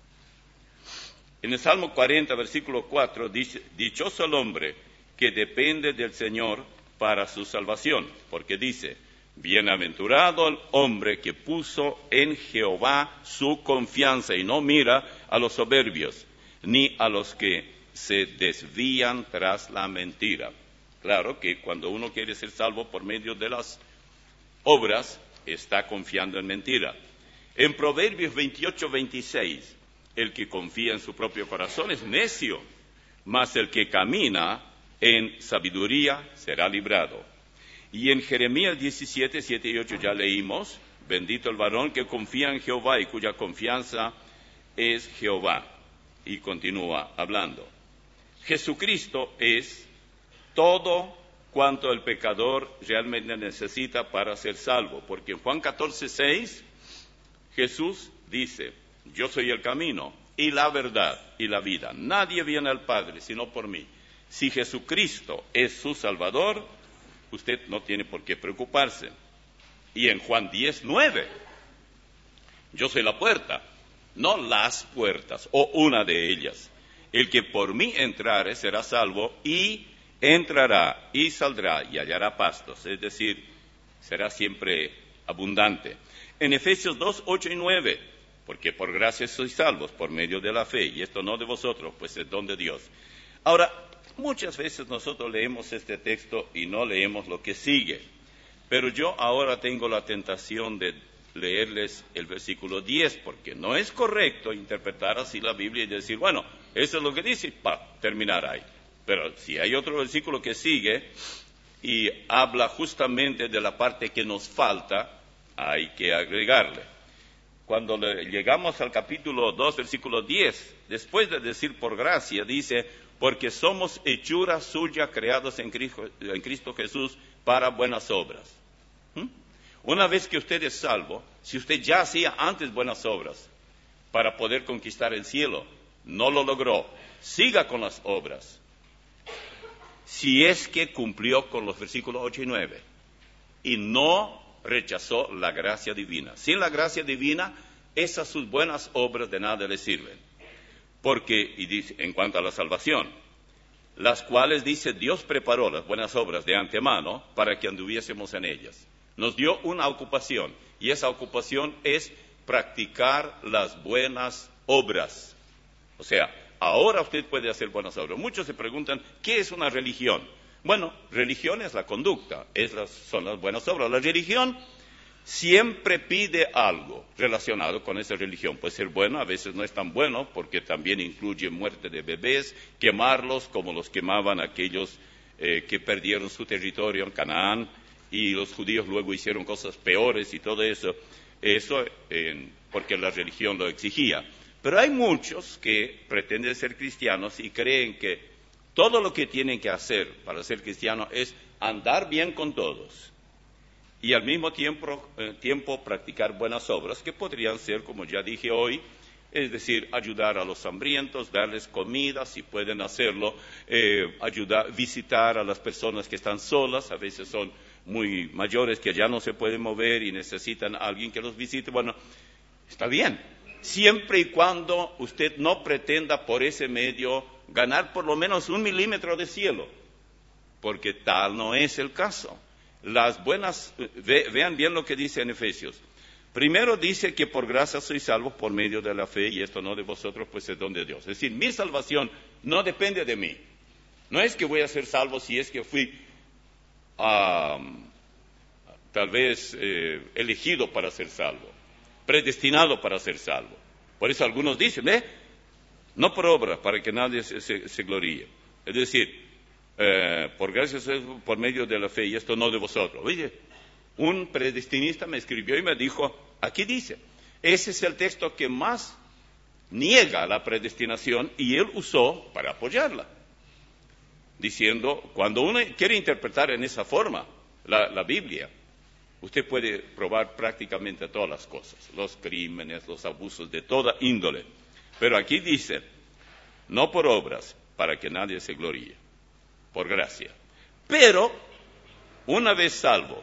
En el Salmo cuarenta, versículo cuatro, dice, dichoso el hombre que depende del Señor para su salvación, porque dice, bienaventurado el hombre que puso en Jehová su confianza y no mira a los soberbios, ni a los que se desvían tras la mentira. Claro que cuando uno quiere ser salvo por medio de las obras, está confiando en mentira. En Proverbios veintiocho, veintiséis, el que confía en su propio corazón es necio, mas el que camina en sabiduría será librado. Y en Jeremías diecisiete, siete y ocho ya leímos, bendito el varón que confía en Jehová y cuya confianza es Jehová. Y continúa hablando. Jesucristo es todo cuanto el pecador realmente necesita para ser salvo, porque en Juan catorce, seis, Jesús dice, yo soy el camino y la verdad y la vida. Nadie viene al Padre sino por mí. Si Jesucristo es su Salvador, usted no tiene por qué preocuparse. Y en Juan diez, nueve, yo soy la puerta, no las puertas, o una de ellas. El que por mí entrare será salvo y entrará y saldrá y hallará pastos, es decir, será siempre abundante. En Efesios dos, ocho y nueve, porque por gracia sois salvos por medio de la fe, y esto no de vosotros, pues es don de Dios. Ahora, muchas veces nosotros leemos este texto y no leemos lo que sigue, pero yo ahora tengo la tentación de leerles el versículo diez, porque no es correcto interpretar así la Biblia y decir, bueno, eso es lo que dice, para terminar ahí. Pero si hay otro versículo que sigue y habla justamente de la parte que nos falta, hay que agregarle. Cuando le, llegamos al capítulo dos, versículo diez, después de decir por gracia, dice, porque somos hechura suya creados en Cristo, en Cristo Jesús para buenas obras. ¿Mm? Una vez que usted es salvo, si usted ya hacía antes buenas obras para poder conquistar el cielo, no lo logró, siga con las obras. Si es que cumplió con los versículos ocho y nueve y no rechazó la gracia divina. Sin la gracia divina, esas sus buenas obras de nada le sirven. Porque, y dice, en cuanto a la salvación, las cuales, dice, Dios preparó las buenas obras de antemano para que anduviésemos en ellas. Nos dio una ocupación, y esa ocupación es practicar las buenas obras. O sea, ahora usted puede hacer buenas obras. Muchos se preguntan, ¿qué es una religión? Bueno, religión es la conducta, es las, son las buenas obras. La religión siempre pide algo relacionado con esa religión. Puede ser bueno, a veces no es tan bueno, porque también incluye muerte de bebés, quemarlos como los quemaban aquellos eh, que perdieron su territorio en Canaán, y los judíos luego hicieron cosas peores y todo eso, eso eh, porque la religión lo exigía. Pero hay muchos que pretenden ser cristianos y creen que todo lo que tienen que hacer para ser cristianos es andar bien con todos y al mismo tiempo, eh, tiempo practicar buenas obras, que podrían ser, como ya dije hoy, es decir, ayudar a los hambrientos, darles comida, si pueden hacerlo, eh, ayudar, visitar a las personas que están solas, a veces son muy mayores que ya no se pueden mover y necesitan a alguien que los visite. Bueno, está bien, siempre y cuando usted no pretenda por ese medio ganar por lo menos un milímetro de cielo, porque tal no es el caso. Las buenas, ve, vean bien lo que dice en Efesios. Primero dice que por gracia sois salvos por medio de la fe, y esto no de vosotros, pues es don de Dios. Es decir, mi salvación no depende de mí. No es que voy a ser salvo si es que fui um, tal vez eh, elegido para ser salvo, predestinado para ser salvo. Por eso algunos dicen, ¿eh? No por obra, para que nadie se, se, se gloríe. Es decir, eh, por gracia sois por medio de la fe, y esto no de vosotros. Oye, un predestinista me escribió y me dijo, aquí dice, ese es el texto que más niega la predestinación, y él usó para apoyarla, diciendo, cuando uno quiere interpretar en esa forma la, la Biblia, usted puede probar prácticamente todas las cosas, los crímenes, los abusos de toda índole, pero aquí dice, no por obras, para que nadie se gloríe, por gracia. Pero, una vez salvo,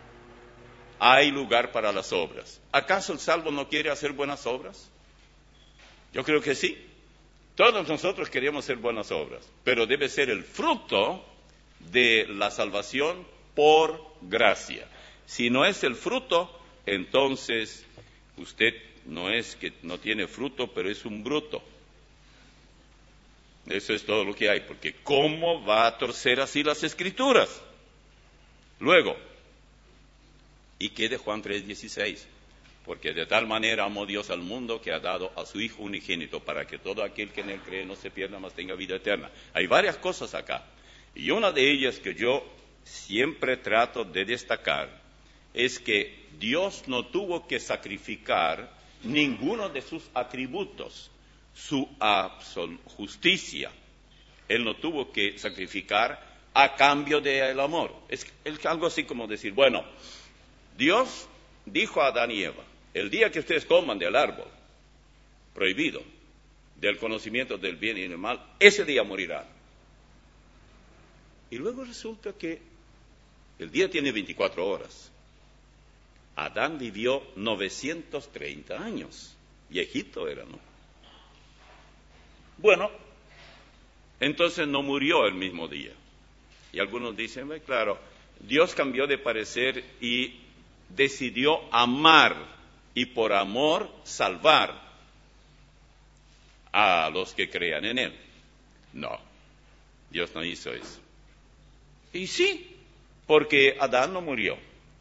hay lugar para las obras. ¿Acaso el salvo no quiere hacer buenas obras? Yo creo que sí. Todos nosotros queremos hacer buenas obras, pero debe ser el fruto de la salvación por gracia. Si no es el fruto, entonces usted no es que no tiene fruto, pero es un bruto. Eso es todo lo que hay, porque ¿cómo va a torcer así las Escrituras? Luego, ¿y qué de Juan tres dieciséis? Porque de tal manera amó Dios al mundo que ha dado a su Hijo unigénito para que todo aquel que en él cree no se pierda, mas tenga vida eterna. Hay varias cosas acá. Y una de ellas que yo siempre trato de destacar es que Dios no tuvo que sacrificar ninguno de sus atributos, su absol- justicia. Él no tuvo que sacrificar a cambio del amor. Es, es algo así como decir, bueno, Dios dijo a Adán y Eva, el día que ustedes coman del árbol prohibido, del conocimiento del bien y del mal, ese día morirán. Y luego resulta que el día tiene veinticuatro horas. Adán vivió novecientos treinta años. Viejito era, ¿no? Bueno, entonces no murió el mismo día. Y algunos dicen, bueno, claro, Dios cambió de parecer y decidió amar y por amor salvar a los que crean en Él. No, Dios no hizo eso. Y sí, porque Adán no murió.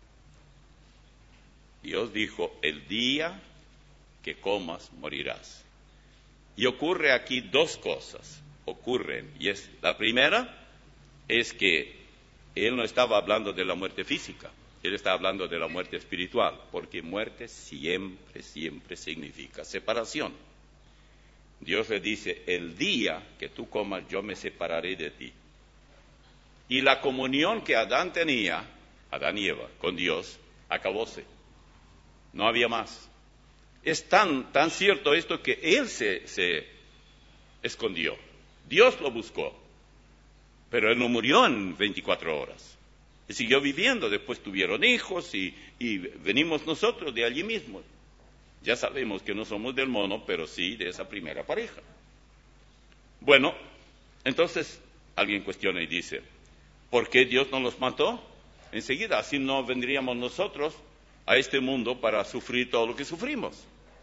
Dios dijo, el día que comas morirás. Y ocurre aquí dos cosas, ocurren, y es la primera es que Él no estaba hablando de la muerte física, Él está hablando de la muerte espiritual, porque muerte siempre, siempre significa separación. Dios le dice, el día que tú comas, yo me separaré de ti. Y la comunión que Adán tenía, Adán y Eva, con Dios, acabóse. No había más. Es tan, tan cierto esto que Él se, se escondió. Dios lo buscó, pero Él no murió en veinticuatro horas. Y siguió viviendo, después tuvieron hijos y, y venimos nosotros de allí mismo. Ya sabemos que no somos del mono, pero sí de esa primera pareja. Bueno, entonces alguien cuestiona y dice, ¿por qué Dios no los mató? Enseguida, así no vendríamos nosotros a este mundo para sufrir todo lo que sufrimos.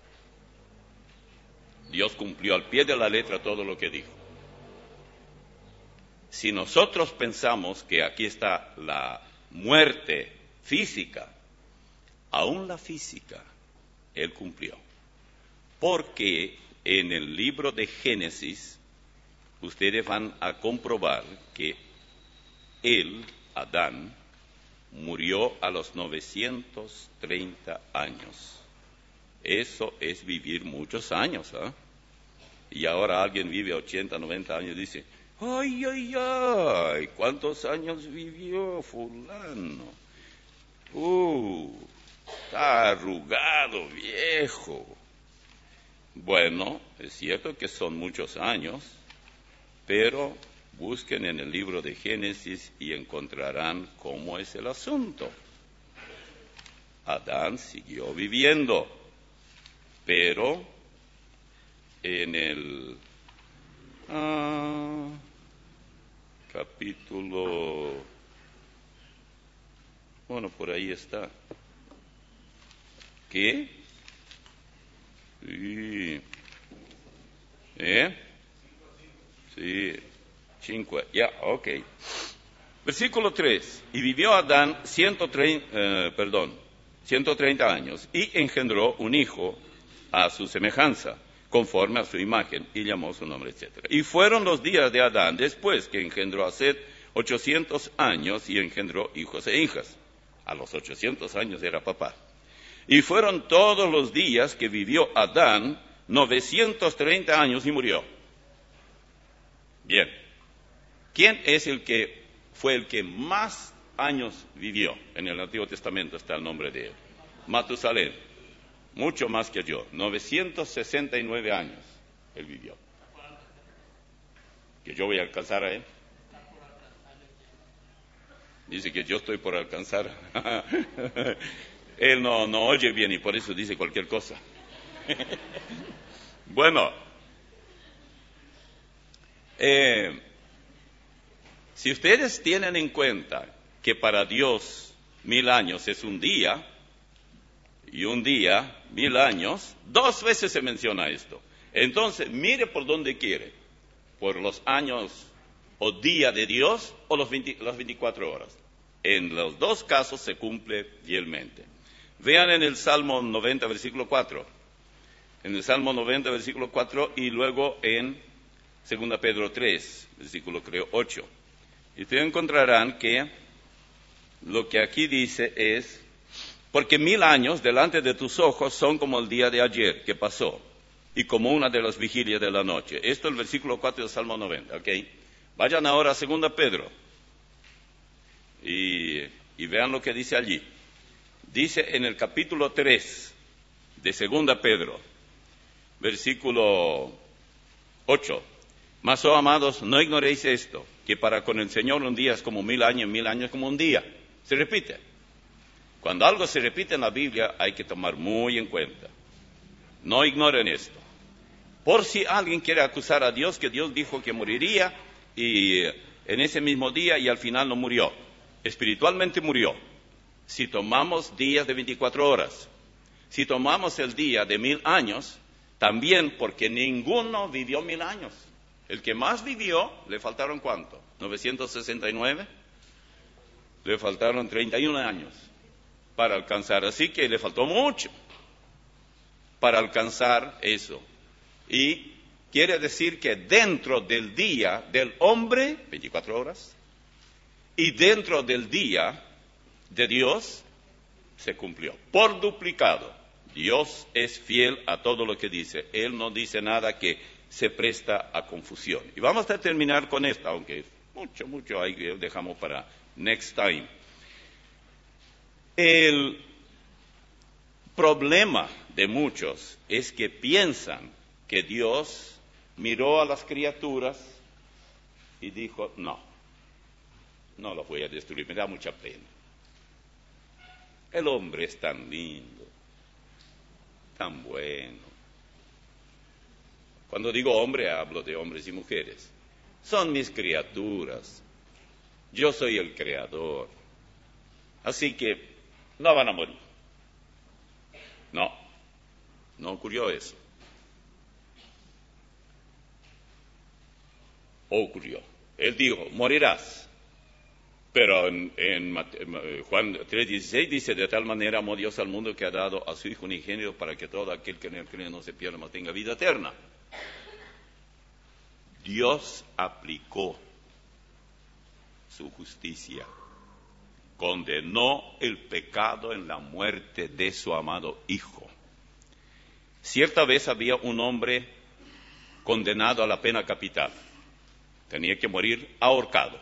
Dios cumplió al pie de la letra todo lo que dijo. Si nosotros pensamos que aquí está la muerte física, aún la física, Él cumplió. Porque en el libro de Génesis, ustedes van a comprobar que Él, Adán, murió a los novecientos treinta años. Eso es vivir muchos años, ¿eh? Y ahora alguien vive ochenta, noventa años y dice, ¡ay, ay, ay! ¿Cuántos años vivió fulano? ¡Uh! Está arrugado, viejo. Bueno, es cierto que son muchos años, pero busquen en el libro de Génesis y encontrarán cómo es el asunto. Adán siguió viviendo, pero en el ah, capítulo, bueno, por ahí está. ¿Qué? Sí. ¿Eh? Sí. Cinco. Ya, ok. Versículo tres. Y vivió Adán ciento treinta, eh, perdón, ciento treinta años y engendró un hijo a su semejanza, conforme a su imagen, y llamó su nombre, etcétera. Y fueron los días de Adán después que engendró a Set ochocientos años y engendró hijos e hijas. A los ochocientos años era papá. Y fueron todos los días que vivió Adán novecientos treinta años y murió. Bien. ¿Quién es el que fue el que más años vivió? En el Antiguo Testamento está el nombre de él. Matusalén. Mucho más que yo. novecientos sesenta y nueve años él vivió. ¿Que yo voy a alcanzar a él? Dice que yo estoy por alcanzar. Él no, no oye bien y por eso dice cualquier cosa. Bueno, eh, si ustedes tienen en cuenta que para Dios mil años es un día, y un día, mil años, dos veces se menciona esto. Entonces, mire por donde quiere, por los años o día de Dios o los veinte, las veinticuatro horas. En los dos casos se cumple fielmente. Vean en el Salmo noventa, versículo cuatro. En el Salmo noventa, versículo cuatro, y luego en segunda Pedro tres, versículo creo ocho. Y ustedes encontrarán que lo que aquí dice es: porque mil años delante de tus ojos son como el día de ayer que pasó, y como una de las vigilias de la noche. Esto es el versículo cuatro del Salmo noventa, ¿ok? Vayan ahora a segunda Pedro, y, y vean lo que dice allí. Dice en el capítulo tres de segunda Pedro, versículo ocho: mas, oh amados, no ignoréis esto, que para con el Señor un día es como mil años, mil años como un día. Se repite. Cuando algo se repite en la Biblia, hay que tomar muy en cuenta. No ignoren esto. Por si alguien quiere acusar a Dios, que Dios dijo que moriría, y en ese mismo día, y al final no murió. Espiritualmente murió. Si tomamos días de veinticuatro horas, si tomamos el día de mil años, también, porque ninguno vivió mil años. El que más vivió, ¿le faltaron cuánto? ¿novecientos sesenta y nueve? Le faltaron treinta y un años para alcanzar. Así que le faltó mucho para alcanzar eso. Y quiere decir que dentro del día del hombre, veinticuatro horas, y dentro del día de Dios, se cumplió. Por duplicado. Dios es fiel a todo lo que dice. Él no dice nada que se presta a confusión. Y vamos a terminar con esta, aunque mucho, mucho ahí dejamos para next time. El problema de muchos es que piensan que Dios miró a las criaturas y dijo: no, no los voy a destruir, me da mucha pena. El hombre es tan lindo, tan bueno. Cuando digo hombre, hablo de hombres y mujeres. Son mis criaturas. Yo soy el creador. Así que no van a morir. No, no ocurrió eso. Ocurrió. Él dijo: morirás. Pero en, en Juan tres dieciséis dice: de tal manera amó Dios al mundo que ha dado a su Hijo unigénito para que todo aquel que en él cree no se pierda, mas tenga vida eterna. Dios aplicó su justicia, condenó el pecado en la muerte de su amado Hijo. Cierta vez había un hombre condenado a la pena capital. Tenía que morir ahorcado.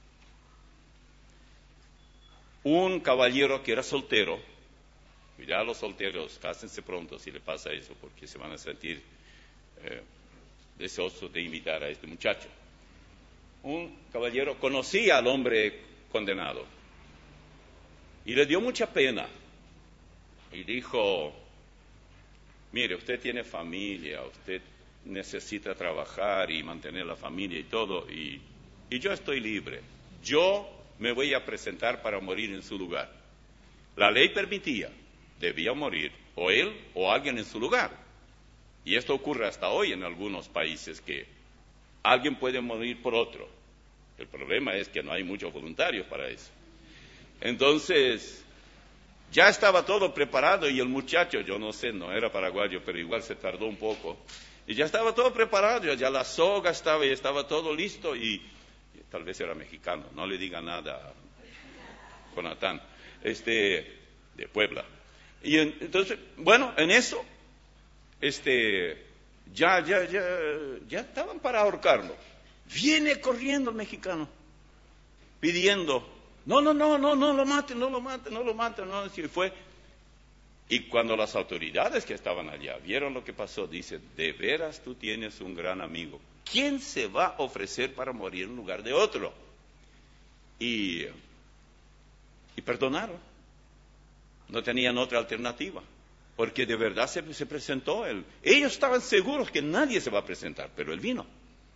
Un caballero que era soltero, cuidado los solteros, cásense pronto si le pasa eso, porque se van a sentir eh, deseosos de invitar a este muchacho. Un caballero conocía al hombre condenado y le dio mucha pena y dijo: mire, usted tiene familia, usted necesita trabajar y mantener la familia y todo, y, y yo estoy libre, yo me voy a presentar para morir en su lugar. La ley permitía, debía morir o él o alguien en su lugar. Y esto ocurre hasta hoy en algunos países, que alguien puede morir por otro. El problema es que no hay muchos voluntarios para eso. Entonces, ya estaba todo preparado y el muchacho, yo no sé, no era paraguayo, pero igual se tardó un poco. Y ya estaba todo preparado, ya la soga estaba y estaba todo listo, y, y tal vez era mexicano, no le diga nada a Jonathan, este, de Puebla. Y en, entonces, bueno, en eso, este, ya, ya, ya, ya estaban para ahorcarlo. Viene corriendo el mexicano, pidiendo: no, no, no, no, no lo maten, no lo maten, no lo maten, no, así fue. Y cuando las autoridades que estaban allá vieron lo que pasó, dice: de veras tú tienes un gran amigo. ¿Quién se va a ofrecer para morir en lugar de otro? Y, y perdonaron. No tenían otra alternativa, porque de verdad se, se presentó él. Ellos estaban seguros que nadie se va a presentar, pero él vino.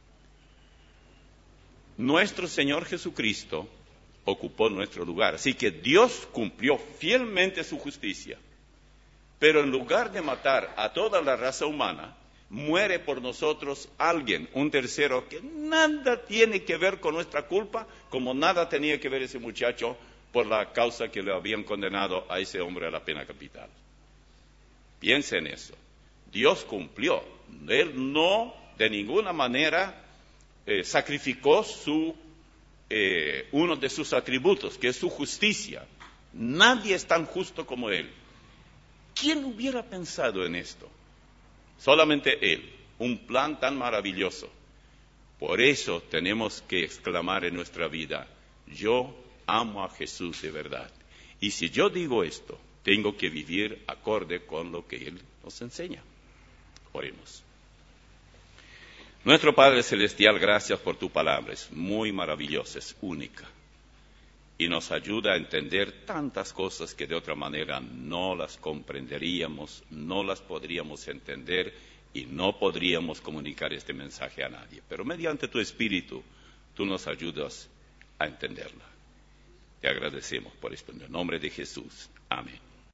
Nuestro Señor Jesucristo ocupó nuestro lugar. Así que Dios cumplió fielmente su justicia. Pero en lugar de matar a toda la raza humana, muere por nosotros alguien, un tercero, que nada tiene que ver con nuestra culpa, como nada tenía que ver ese muchacho por la causa que le habían condenado a ese hombre a la pena capital. Piensa en eso. Dios cumplió. Él no de ninguna manera eh, sacrificó su, eh, uno de sus atributos, que es su justicia. Nadie es tan justo como Él. ¿Quién hubiera pensado en esto? Solamente Él. Un plan tan maravilloso. Por eso tenemos que exclamar en nuestra vida, yo amo a Jesús de verdad. Y si yo digo esto, tengo que vivir acorde con lo que Él nos enseña. Oremos. Nuestro Padre Celestial, gracias por tu palabra. Es muy maravillosa, es única. Y nos ayuda a entender tantas cosas que de otra manera no las comprenderíamos, no las podríamos entender y no podríamos comunicar este mensaje a nadie. Pero mediante tu Espíritu, tú nos ayudas a entenderla. Te agradecemos por esto. En el nombre de Jesús. Amén.